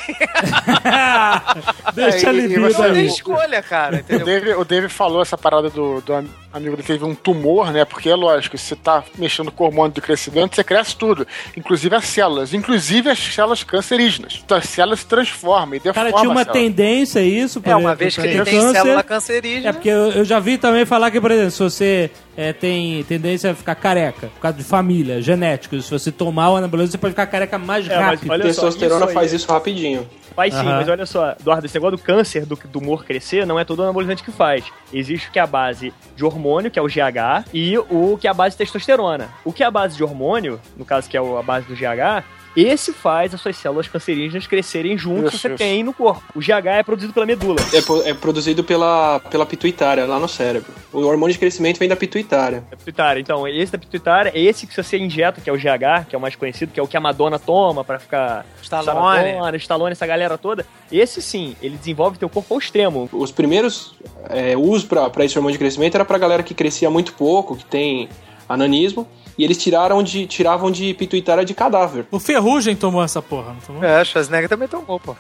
Deixa É, a e- e libido você Não tem aí. escolha, cara, O entendeu? Dave, o Dave falou essa parada do, do am- amigo dele que teve um tumor, né? Porque é lógico, se você tá mexendo com o hormônio de crescimento, você cresce tudo. Inclusive as células. Inclusive as células cancerígenas. Então as células se transformam e O deformam cara tinha uma a célula. tendência a isso. por É, uma exemplo, vez que pra ele ter tem câncer. célula cancerígena. É porque eu, eu já vi também falar que, por exemplo, se você é, tem tendência a ficar careca, por causa de família, genético, se você tomar o anabolizante, você pode ficar careca mais É, mas rápido. olha só, Testosterona isso aí- faz isso rapidinho. Faz sim, Aham. mas olha só, Eduardo, esse negócio do câncer, do, do humor crescer, não é todo anabolizante que faz. Existe o que é a base de hormônio, que é o G H, e o que é a base de testosterona. O que é a base de hormônio, no caso que é o- a base do G H, esse faz as suas células cancerígenas crescerem junto que Isso, você isso. tem no corpo. O G H é produzido pela medula. É, po- é produzido pela, pela pituitária, lá no cérebro. O hormônio de crescimento vem da pituitária. É pituitária. Então, esse da pituitária é esse que você injeta, que é o G H, que é o mais conhecido, que é o que a Madonna toma pra ficar... Stallone. Sarah Stallone, essa galera toda. Esse sim, ele desenvolve teu corpo ao extremo. Os primeiros é, usos para esse hormônio de crescimento era pra galera que crescia muito pouco, que tem ananismo, e eles tiraram de, tiravam de pituitária de cadáver. O Ferrugem tomou essa porra, não tomou? É, Schwarzenegger também tomou, pô.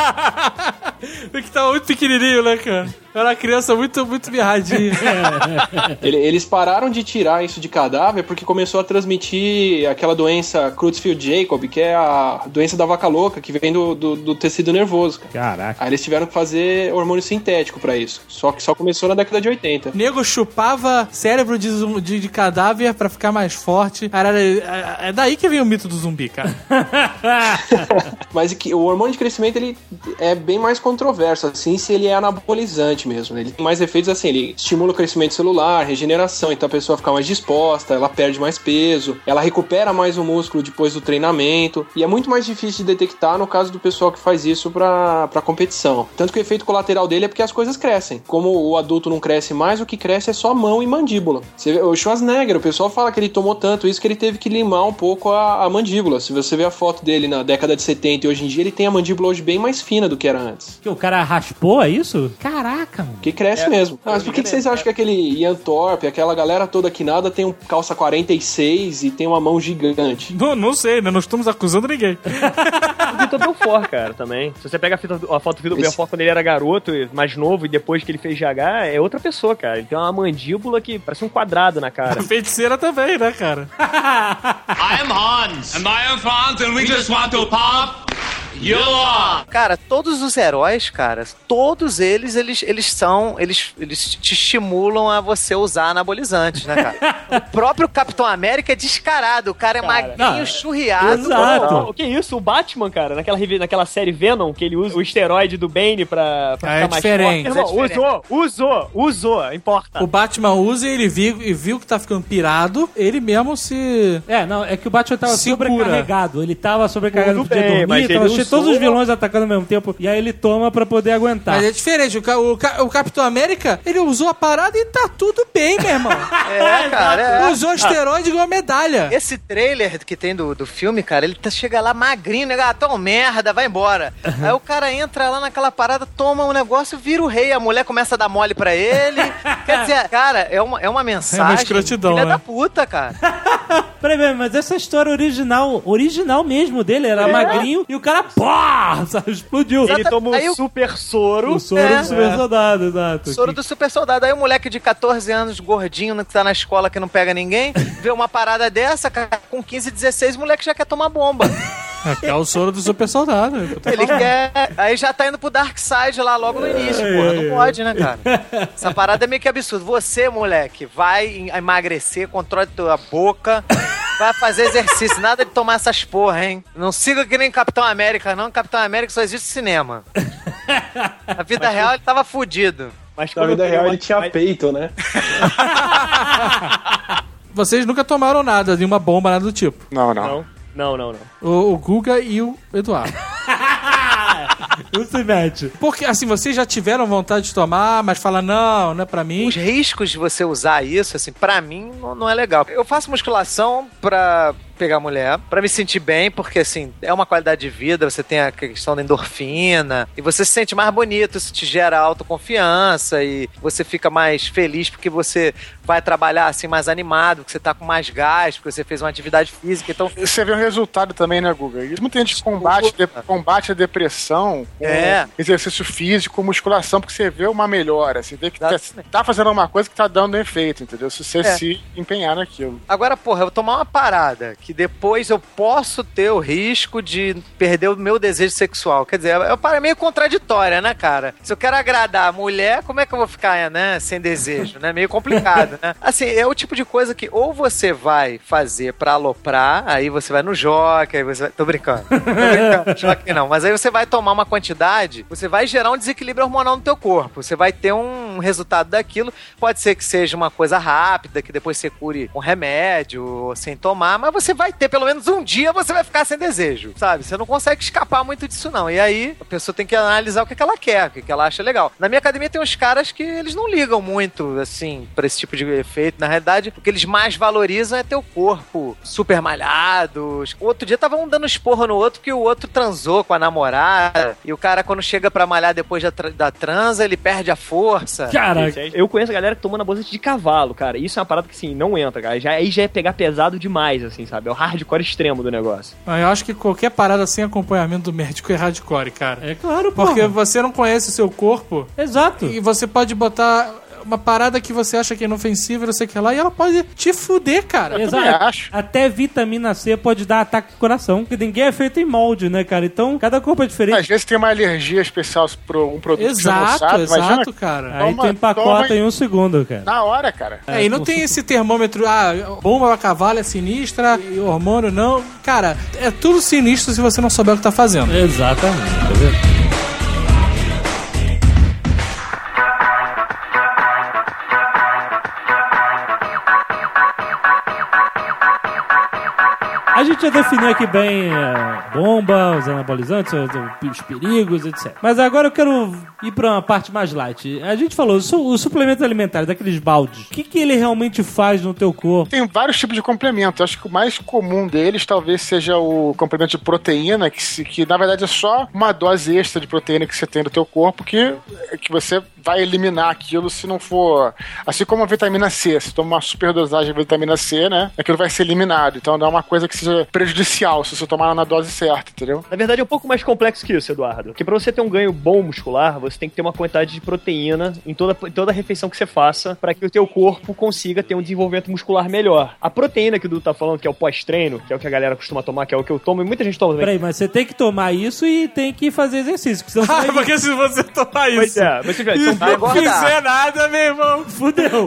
Porque tava muito pequenininho, né, cara? Era uma criança muito, muito mirradinha. Ele- Eles pararam de tirar isso de cadáver porque começou a transmitir aquela doença Creutzfeldt-Jakob, que é a doença da vaca louca, que vem do, do, do tecido nervoso. cara. Caraca. Aí eles tiveram que fazer hormônio sintético pra isso. Só que só começou na década de oitenta. O nego chupava cérebro de, zum- de, de cadáver pra ficar mais forte. Cara, é, é daí que vem o mito do zumbi, cara. Mas que o hormônio de crescimento ele é bem mais controverso, assim, se ele é anabolizante mesmo. Ele tem mais efeitos assim, ele estimula o crescimento celular, regeneração, então a pessoa fica mais disposta, ela perde mais peso, ela recupera mais o músculo depois do treinamento, e é muito mais difícil de detectar no caso do pessoal que faz isso pra, pra competição. Tanto que o efeito colateral dele é porque as coisas crescem. Como o adulto não cresce mais, o que cresce é só mão e mandíbula. Você vê, o Schwarzenegger, o pessoal fala que ele tomou tanto isso que ele teve que limar um pouco a, a mandíbula. Se você ver a foto dele na década de setenta e hoje em dia, ele tem a mandíbula hoje bem mais fina do que era antes. Que o cara raspou, é isso? Caraca, mano. Que cresce mesmo. Ah, mas por que, que vocês acham que aquele Ian Thorpe, aquela galera toda que nada, tem um calça quarenta e seis e tem uma mão gigante? Não, não sei, né? Não estamos acusando ninguém. O Vitor Belfort, cara, também. Se você pega a, fita, a foto do Vitor Esse- Belfort quando ele era garoto, mais novo, e depois que ele fez G H, é outra pessoa, cara. Ele tem uma mandíbula que parece um quadrado na cara. A feiticeira também, né, cara? I am Hans, and I am Franz, and we just want to pop you off. Cara, todos os heróis, cara, todos eles, eles, eles são, eles, eles te estimulam a você usar anabolizantes, né, cara? O próprio Capitão América é descarado, o cara é Cara, magrinho, não, churriado. exato. Não, o que isso? O Batman, cara, naquela, revi- naquela série Venom, que ele usa o esteroide do Bane pra, pra Ah, é ficar mais diferente. forte. Irmão, É diferente. usou, usou, usou, importa. O Batman usa e ele viu, e viu que tá ficando pirado, ele mesmo se... É, não, é que o Batman tava Segura. sobrecarregado. Ele tava sobrecarregado, Tudo podia bem, mas dormir, ele tava cheio, usou- todos os vilões atacando ao mesmo tempo. E aí ele toma pra poder aguentar. Mas é diferente, o, ca- o, ca- o Capitão América, ele usou a parada e tá tudo bem, meu irmão. É, cara, é. Usou esteroide igual medalha. Esse trailer que tem do, do filme, cara, ele tá, chega lá magrinho, né? Ah, tão merda, vai embora. Aí o cara entra lá naquela parada, toma um negócio, vira o rei, a mulher começa a dar mole pra ele. Quer dizer, cara, é uma, é uma mensagem. escrotidão, filha né? da puta, cara. Peraí, peraí, mas essa história original, original mesmo dele, era magrinho e o cara, pô, sabe, explodiu. Ele toma Aí um o- super soro. O soro É. do super soldado, exato. Soro do super soldado. Aí o moleque de catorze anos, gordinho, que tá na escola que não pega ninguém, vê uma parada dessa, cara, com quinze, dezesseis, o moleque já quer tomar bomba. É o soro do super soldado. Ele quer. Aí já tá indo pro Dark Side lá logo no início, porra. Não pode, né, cara? Essa parada é meio que absurdo. Você, moleque, vai emagrecer, controle tua boca. Vai fazer exercício, nada de tomar essas porra, hein? Não siga que nem Capitão América, não. Capitão América só existe cinema. Na vida real ele tava fudido. Mas Na quando vida eu real tenho ele tinha uma- peito, né? Vocês nunca tomaram nada, nenhuma bomba, nada do tipo. Não, não. Não, não, não. não. O, o Guga e o Eduardo. Não se mete. Porque, assim, vocês já tiveram vontade de tomar, mas falam, não, não é pra mim. Os riscos de você usar isso, assim, pra mim, não, não é legal. Eu faço musculação pra pegar mulher, pra me sentir bem, porque, assim, é uma qualidade de vida, você tem a questão da endorfina, e você se sente mais bonito, isso te gera autoconfiança, e você fica mais feliz porque você vai trabalhar, assim, mais animado, porque você tá com mais gás, porque você fez uma atividade física, então... Você vê o resultado também, né, Guga? E muita gente combate, de, combate a depressão com É. exercício físico, musculação, porque você vê uma melhora, você vê que tá, tá fazendo uma coisa que tá dando efeito, entendeu? Se você É. se empenhar naquilo. Agora, porra, eu vou tomar uma parada que depois eu posso ter o risco de perder o meu desejo sexual. Quer dizer, é uma meio contraditória, né, cara? Se eu quero agradar a mulher, como é que eu vou ficar, né, sem desejo, né? Meio complicado, né? Assim, é o tipo de coisa que ou você vai fazer pra aloprar, aí você vai no jockey, aí você vai... Tô brincando. Tô brincando, jockey não. Mas aí você vai tomar uma quantidade, você vai gerar um desequilíbrio hormonal no teu corpo. Você vai ter um resultado daquilo. Pode ser que seja uma coisa rápida, que depois você cure com remédio, ou sem tomar, mas você vai ter pelo menos um dia, você vai ficar sem desejo, sabe? Você não consegue escapar muito disso, não. E aí, a pessoa tem que analisar o que, que ela quer, o que, que ela acha legal. Na minha academia tem uns caras que eles não ligam muito, assim, pra esse tipo de efeito. Na realidade, o que eles mais valorizam é teu corpo super malhado. Outro dia tava um dando esporro no outro que o outro transou com a namorada, e o cara, quando chega pra malhar depois da, tra- da transa, ele perde a força. Caraca. Eu conheço a galera que toma anabolizante de cavalo, cara. Isso é uma parada que, assim, não entra, cara. Já, aí já é pegar pesado demais, assim, sabe? É o hardcore extremo do negócio. Eu acho que qualquer parada sem acompanhamento do médico é hardcore, cara. É claro, pô. Porque você não conhece o seu corpo Exato. e você pode botar uma parada que você acha que é inofensiva, não sei o que lá, e ela pode te fuder, cara. Eu também Exato. acho. Até vitamina C pode dar ataque ao coração. Porque ninguém é feito em molde, né, cara? Então, cada corpo é diferente. Às vezes tem uma alergia especial por um produto que você não Exato, sabe. exato, Imagina, cara. Aí Toma- tem empacota toma- em um segundo, cara. na hora, cara. É, e não tem esse termômetro, ah, bomba a cavalo é sinistra, e hormônio não. Cara, é tudo sinistro se você não souber o que tá fazendo. Exatamente, tá vendo? A gente já definiu aqui bem a bomba, os anabolizantes, os, os perigos, etcétera. Mas agora eu quero ir pra uma parte mais light. A gente falou, su- o suplemento alimentar, daqueles baldes, o que, que ele realmente faz no teu corpo? Tem vários tipos de complemento. Acho que o mais comum deles talvez seja o complemento de proteína, que, se- que na verdade é só uma dose extra de proteína que você tem no teu corpo que, que você vai eliminar aquilo se não for... Assim como a vitamina C. Se toma uma superdosagem de vitamina C, né? Aquilo vai ser eliminado. Então não é uma coisa que seja prejudicial se você tomar ela na dose certa, entendeu? Na verdade, é um pouco mais complexo que isso, Eduardo. Porque pra você ter um ganho bom muscular, você tem que ter uma quantidade de proteína em toda, em toda a refeição que você faça para que o teu corpo consiga ter um desenvolvimento muscular melhor. A proteína que o Dudu tá falando, que é o pós-treino, que é o que a galera costuma tomar, que é o que eu tomo, e muita gente toma também. Peraí, mas você tem que tomar isso e tem que fazer exercício. Porque senão você Ah, vai... porque se você tomar Pois isso é, mas você vê, e são não engordar. fizer nada, meu irmão, Fudeu.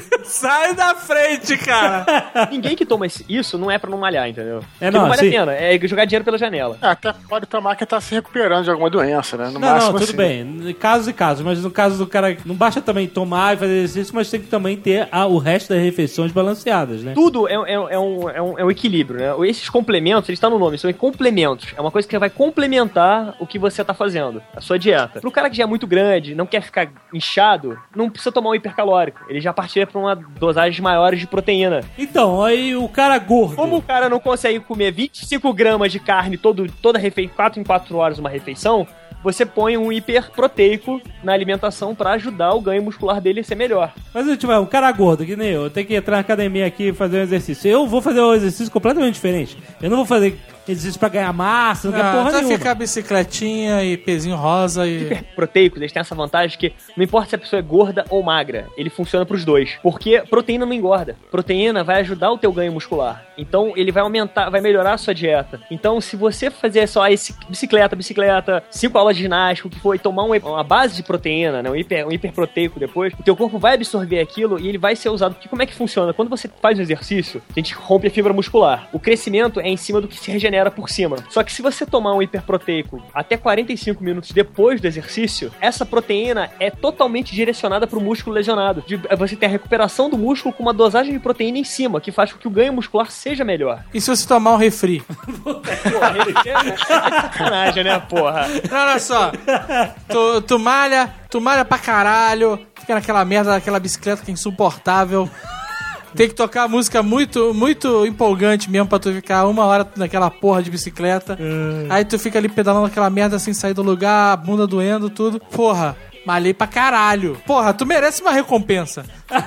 sai da frente, cara. ninguém que toma esse- isso não é pra não malhar, entendeu? É, Porque não, não vale sim. a pena, é jogar dinheiro pela janela. É, até pode tomar que tá se recuperando de alguma doença, né? No Não, máximo não, tudo assim. bem. Casos e casos. Mas no caso do cara, não basta também tomar e fazer exercício, mas tem que também ter a- o resto das refeições balanceadas, né? Tudo é, é, é, um, é, um, é um equilíbrio, né? Esses complementos, eles estão no nome, são complementos. É uma coisa que vai complementar o que você tá fazendo, a sua dieta. Pro cara que já é muito grande, não quer ficar inchado, não precisa tomar um hipercalórico. Ele já partilha pra uma dosagem maior de proteína. Então, aí o cara gordo. Como o cara não consegue comer vinte e cinco gramas de carne todo, toda refeição, quatro em quatro horas uma refeição, você põe um hiperproteico na alimentação pra ajudar o ganho muscular dele a ser melhor. Mas tipo, um cara gordo, que nem eu, eu tenho que entrar na academia aqui e fazer um exercício. Eu vou fazer um exercício completamente diferente. Eu não vou fazer exercício pra ganhar massa, não, quer Ah, porra vai nenhuma. ficar bicicletinha e pezinho rosa e... Hiperproteicos, eles têm essa vantagem que não importa se a pessoa é gorda ou magra, ele funciona pros dois. Porque proteína não engorda. Proteína vai ajudar o teu ganho muscular. Então ele vai aumentar, vai melhorar a sua dieta. Então se você fazer só esse bicicleta, bicicleta, cinco aulas de ginástica, o que for, e tomar um, uma base de proteína, né, um, hiper, um hiperproteico depois, o teu corpo vai absorver aquilo e ele vai ser usado. Porque como é que funciona? Quando você faz um exercício, a gente rompe a fibra muscular. O crescimento é em cima do que se regenera. regenera por cima. Só que se você tomar um hiperproteico até quarenta e cinco minutos depois do exercício, essa proteína é totalmente direcionada pro músculo lesionado. De, você tem a recuperação do músculo com uma dosagem de proteína em cima, que faz com que o ganho muscular seja melhor. E se você tomar um refri? Porra, é sacanagem, né, porra? Não, olha só. Tu, tu malha, tu malha pra caralho, fica naquela merda, naquela bicicleta que é insuportável. Tem que tocar música muito, muito empolgante mesmo pra tu ficar uma hora naquela porra de bicicleta. Hum. Aí tu fica ali pedalando aquela merda sem sair do lugar, a bunda doendo, tudo. Porra, malhei pra caralho. Porra, tu merece uma recompensa.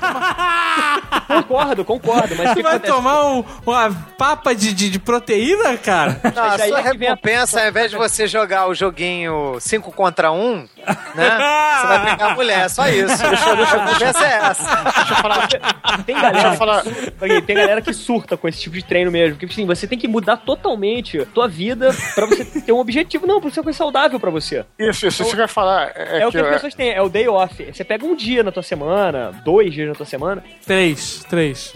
Concordo, concordo. Mas tu vai tomar um, uma papa de, de, de proteína, cara? Não, a sua recompensa, ao invés de você jogar o joguinho cinco contra um, né? Você vai pegar a mulher, só isso. A recompensa é essa. Deixa eu falar. Tem galera, falar. tem galera que surta com esse tipo de treino mesmo. Porque assim, você tem que mudar totalmente a tua vida pra você ter um objetivo. Não, pra ser uma coisa saudável pra você. Isso, isso. Então, você vai falar. É, é o que as pessoas têm, é o day off. Você pega um dia na tua semana, dois dias na tua semana. Três, três.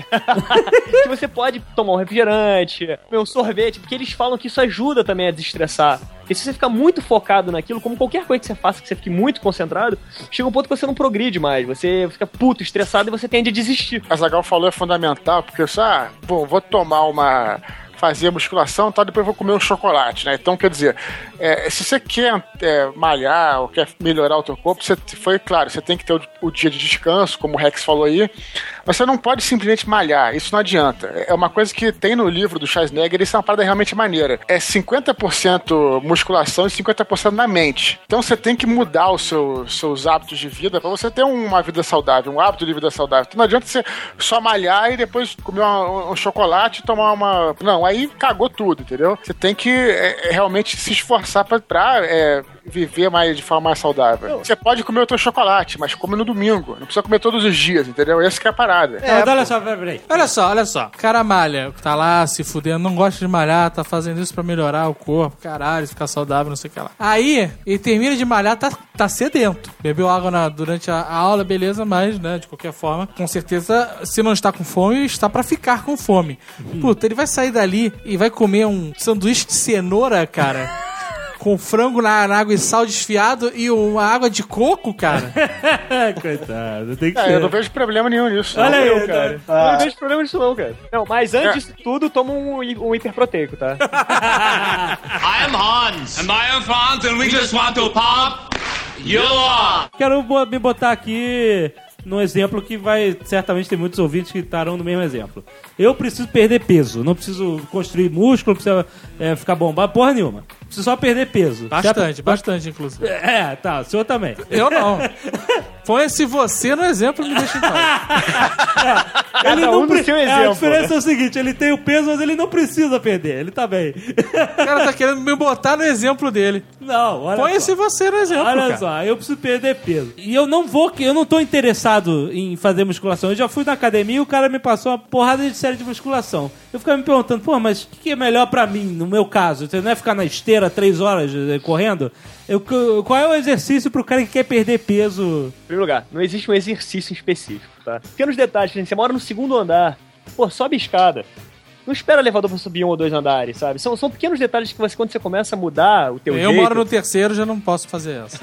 Que você pode tomar um refrigerante, um sorvete, porque eles falam que isso ajuda também a desestressar. E se você ficar muito focado naquilo, como qualquer coisa que você faça, que você fique muito concentrado, chega um ponto que você não progride mais. Você fica puto, estressado e você tende a desistir. A Zagal falou é fundamental, porque eu só, ah, bom, vou tomar uma... fazer musculação e tal, depois eu vou comer um chocolate, né? Então, quer dizer, é, se você quer é, malhar ou quer melhorar o teu corpo, você, foi claro, você tem que ter o, o dia de descanso, como o Rex falou aí, mas você não pode simplesmente malhar, isso não adianta. É uma coisa que tem no livro do Schwarzenegger, isso é uma parada realmente maneira. É cinquenta por cento musculação e cinquenta por cento na mente. Então você tem que mudar os seu, seus hábitos de vida pra você ter uma vida saudável, um hábito de vida saudável. Então não adianta você só malhar e depois comer uma, um chocolate e tomar uma... Não, aí cagou tudo, entendeu? Você tem que é, realmente se esforçar pra, pra é, viver mais, de forma mais saudável. Você pode comer o teu chocolate, mas come no domingo. Não precisa comer todos os dias, entendeu? Essa que é a parada. É, mas olha só, peraí. Olha só, olha só. O cara malha, tá lá se fudendo, não gosta de malhar, tá fazendo isso pra melhorar o corpo, caralho, ficar saudável, não sei o que lá. Aí, ele termina de malhar, tá, tá sedento. Bebeu água na, durante a, a aula, beleza, mas, né, de qualquer forma, com certeza, se não está com fome, está pra ficar com fome. Puta, ele vai sair dali e vai comer um sanduíche de cenoura, cara, com frango na, na água e sal desfiado e uma água de coco, cara. Coitado, tem que é, ser. Eu não vejo problema nenhum nisso. Olha não, aí, eu, cara. Ah. Eu não vejo problema nisso não, cara. Não, mas antes disso é. tudo, toma um, um hiperproteico, tá? I am Hans, and I am Franz, and we just want to pop you off. Quero me botar aqui num exemplo que vai, certamente tem muitos ouvintes que estarão no mesmo exemplo. Eu preciso perder peso, não preciso construir músculo, não preciso é, ficar bombado, porra nenhuma. Preciso só perder peso. Bastante, Já... bastante, inclusive. É, tá, o senhor também. Eu não. Põe-se você no exemplo e me deixa em paz. É, ele Cada não um pre... no seu é, exemplo. A diferença é o seguinte, ele tem o peso, mas ele não precisa perder, ele tá bem. O cara tá querendo me botar no exemplo dele. Não, olha Põe-se você no exemplo, Olha cara. só, eu preciso perder peso. E eu não vou, eu não tô interessado em fazer musculação. Eu já fui na academia e o cara me passou uma porrada de série de musculação. Eu ficava me perguntando, pô, mas o que, que é melhor pra mim, no meu caso? Você não é ficar na esteira três horas correndo? Eu, qual é o exercício pro cara que quer perder peso? Em primeiro lugar, não existe um exercício específico, tá? Pequenos detalhes, você mora no segundo andar, pô, sobe escada. Não espera elevador pra subir um ou dois andares, sabe? São, são pequenos detalhes que você, quando você começa a mudar o teu eu jeito... Eu moro no terceiro, já não posso fazer essa.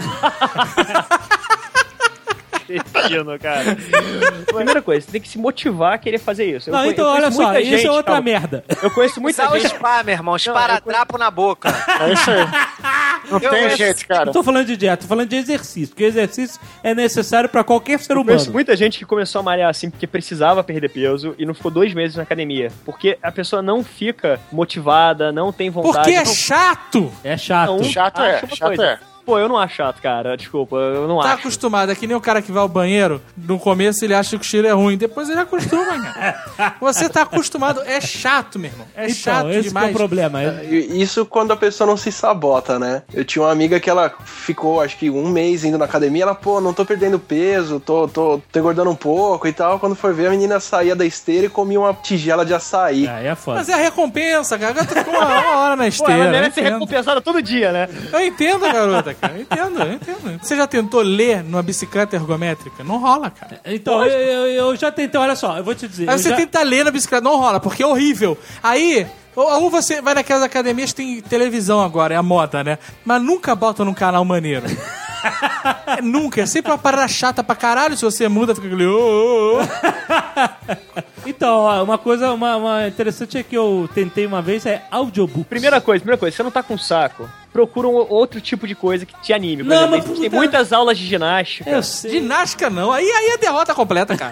Destino, cara. Primeira coisa, você tem que se motivar a querer fazer isso. Eu não, conhe- então eu olha conheço só, muita isso gente, é outra calma. merda. Eu conheço muita Usar o gente... spa, meu irmão. Esparadrapo na boca. É isso aí. Não Eu tem conheço- jeito, cara. Não tô falando de dieta, tô falando de exercício, porque exercício é necessário pra qualquer ser Eu humano. conheço muita gente que começou a malhar assim porque precisava perder peso e não ficou dois meses na academia. Porque a pessoa não fica motivada, não tem vontade. Porque é não... chato. É chato. Não, Chato acha é, uma chato coisa. é. Pô, eu não acho chato, cara. Desculpa, eu não Tá acho. acostumado, é que nem o cara que vai ao banheiro, no começo ele acha que o cheiro é ruim, depois ele acostuma, cara. Você tá acostumado, é chato, meu irmão. É Então, chato esse que demais. é o problema. É- Isso quando a pessoa não se sabota, né? Eu tinha uma amiga que ela ficou, acho que um mês indo na academia, ela, pô, não tô perdendo peso, tô, tô, tô engordando um pouco e tal. Quando foi ver, a menina saía da esteira e comia uma tigela de açaí. Aí é foda. Mas é a recompensa, cara. A garota ficou uma, uma hora na Pô, esteira. ela eu merece ser entendo. recompensada todo dia, né? Eu entendo a garota, cara. Eu entendo, eu entendo. Você já tentou ler numa bicicleta ergométrica? Não rola, cara. Então, eu, eu, eu já tentei, olha só, eu vou te dizer. Aí eu você já... tenta ler na bicicleta, não rola, porque é horrível. Aí, Ou, ou você vai naquelas academias que tem televisão agora, é a moda, né? Mas nunca botam num canal maneiro. É, nunca, é sempre uma parada chata pra caralho. Se você muda, fica aquele... Oh, oh, oh. Então, ó, uma coisa uma, uma interessante é que eu tentei uma vez é audiobook. Primeira coisa, primeira coisa, você não tá com saco, procura um outro tipo de coisa que te anime. Por Não, exemplo, mas tem, puta- tem muitas aulas de ginástica. Eu sei. Ginástica não, aí, aí é derrota completa, cara.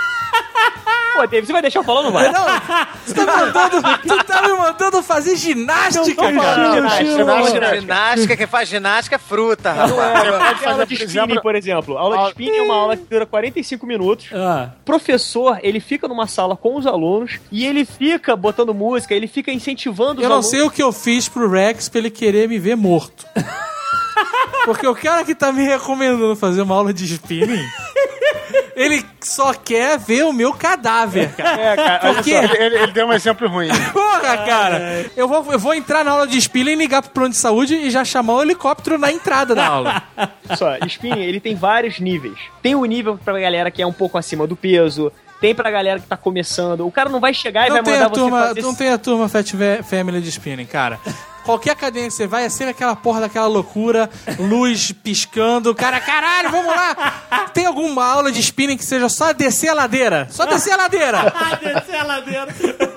Pô, David, você vai deixar eu falar ou não vai? Não, tu tá, me mandando, tu tá me mandando fazer ginástica, Não tô cara. falando Ginástica, ginástica. ginástica. Ginástica, quem faz ginástica é fruta, rapaz. Não é, pode tem aula fazer, de por spinning, exemplo, por exemplo. Aula de aula- spinning é uma aula que dura quarenta e cinco minutos. Ah, O professor, ele fica numa sala com os alunos e ele fica botando música, ele fica incentivando os Eu não alunos. sei o que eu fiz pro Rex pra ele querer me ver morto. Porque o cara que tá me recomendando fazer uma aula de spinning, ele só quer ver o meu cadáver, cara. É, cara, olha Por quê? só. Ele, ele- ele deu um exemplo ruim. Porra, cara! Eu vou, eu vou entrar na aula de spinning, ligar pro plano de saúde e já chamar o helicóptero na entrada da aula. Olha só, spinning, ele tem vários níveis. Tem o nível pra galera que é um pouco acima do peso, tem pra galera que tá começando. O cara não vai chegar e Não vai tem, mandar a turma, você fazer... não tem a turma Fat Ve- Family de spinning, cara. Qualquer academia que você vai é sempre aquela porra daquela loucura, luz piscando, cara, caralho, vamos lá! Tem alguma aula de spinning que seja só descer a ladeira? Só descer a ladeira! descer a ladeira.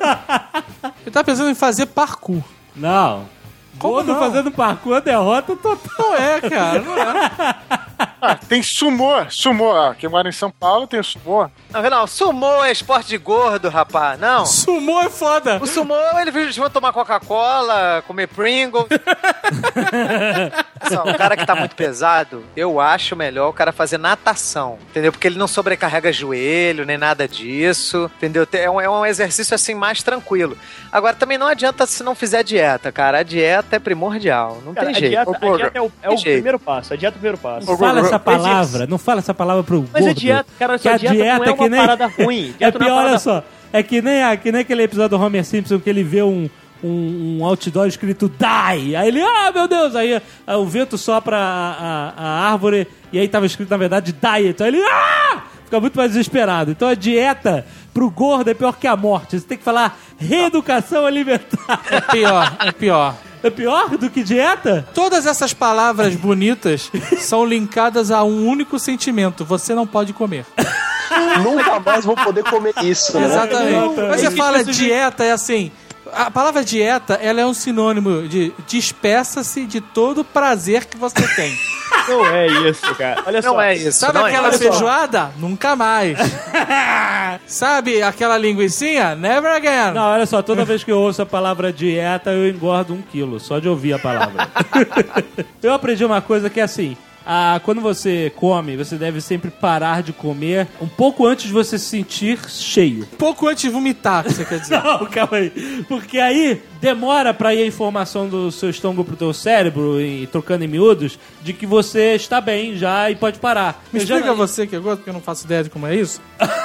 Eu tava pensando em fazer parkour. Não. Como Gordo não? fazendo parkour, derrota total. Não é, cara, não é. Ah, tem sumô, sumô. Ah, quem mora em São Paulo tem o sumô. Não, não, sumô é esporte de gordo, rapaz. Não. Sumô é foda. O sumô, eles vão tomar Coca-Cola, comer Pringles. Só, o cara que tá muito pesado, eu acho melhor o cara fazer natação, entendeu? Porque ele não sobrecarrega joelho, nem nada disso, entendeu? É um, é um exercício, assim, mais tranquilo. Agora, também não adianta se não fizer dieta, cara. A dieta é primordial, não Cara, tem a jeito. dieta, Ô, a Guga, dieta é o, é o tem jeito. primeiro passo. A dieta é o primeiro passo. Não fala essa Mas palavra, isso- não fala essa palavra pro Mas gordo. a dieta, cara, que a a dieta, dieta não é que uma nem... parada ruim. É Dieta não pior, uma olha parada- só. É que nem, a, que nem aquele episódio do Homer Simpson que ele vê um, um, um outdoor escrito Die. Aí ele, ah, meu Deus! Aí ah, o vento sopra a, a, a árvore e aí tava escrito, na verdade, Diet. Aí ele, ah! Fica muito mais desesperado. Então a dieta pro gordo é pior que a morte. Você tem que falar reeducação alimentar. É pior, é pior. É pior do que dieta? Todas essas palavras bonitas são linkadas a um único sentimento. Você não pode comer. Nunca mais vou poder comer isso, né? Exatamente. Não, Mas é você que fala isso de- dieta, é assim... A palavra dieta, ela é um sinônimo de despeça-se de todo o prazer que você tem. Não é isso, cara. Olha só. Não é isso. Sabe não aquela é isso. feijoada? Nunca mais. Sabe aquela linguicinha? Never again. Não, olha só, toda vez que eu ouço a palavra dieta, eu engordo um quilo, só de ouvir a palavra. Eu aprendi uma coisa que é assim, ah, quando você come, você deve sempre parar de comer um pouco antes de você se sentir cheio. Pouco antes de vomitar, que você quer dizer. Não, calma aí. Porque aí demora pra ir a informação do seu estômago pro teu cérebro, e trocando em miúdos, de que você está bem já e pode parar. Me Eu já- explica você que é gordo, porque eu não faço ideia de como é isso.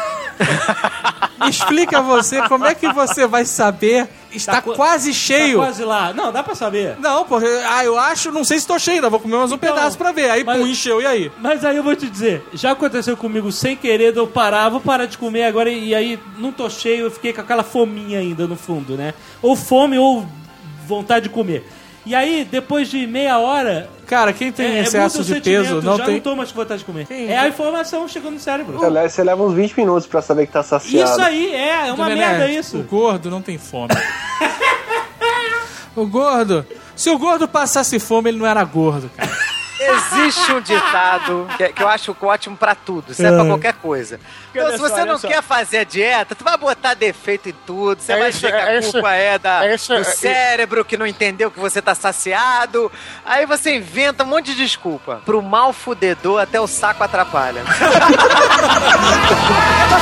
Me explica você como é que você vai saber está Tá qu- quase Tá cheio. quase lá. Não, dá pra saber. Não, porque ah, eu acho, não sei se tô cheio, ainda vou comer mais um Então, pedaço pra ver. Aí, mas- pum, encheu, e aí? Mas aí eu vou te dizer, já aconteceu comigo sem querer de eu parar, vou parar de comer agora e aí não tô cheio, eu fiquei com aquela fominha ainda no fundo, né? Ou fome ou vontade de comer. E aí, depois de meia hora... Cara, quem tem é- é excesso muda o de peso sentimento, não já tem... não tô mais com vontade de comer. Quem- É a informação chegando no cérebro. Aliás, você leva uns vinte minutos pra saber que tá saciado. Isso aí, é, é uma Dona merda Inês, isso. O gordo não tem fome. O gordo... Se o gordo passasse fome, ele não era gordo, cara. Existe um ditado que, que eu acho ótimo pra tudo, serve pra qualquer coisa. Então, Olha se só, você olha não só. quer fazer a dieta, tu vai botar defeito em tudo, você É vai isso, dizer que a é isso, culpa é, da, é isso, do é- cérebro que não entendeu que você tá saciado. Aí você inventa um monte de desculpa. Pro mal fudedor, até o saco atrapalha.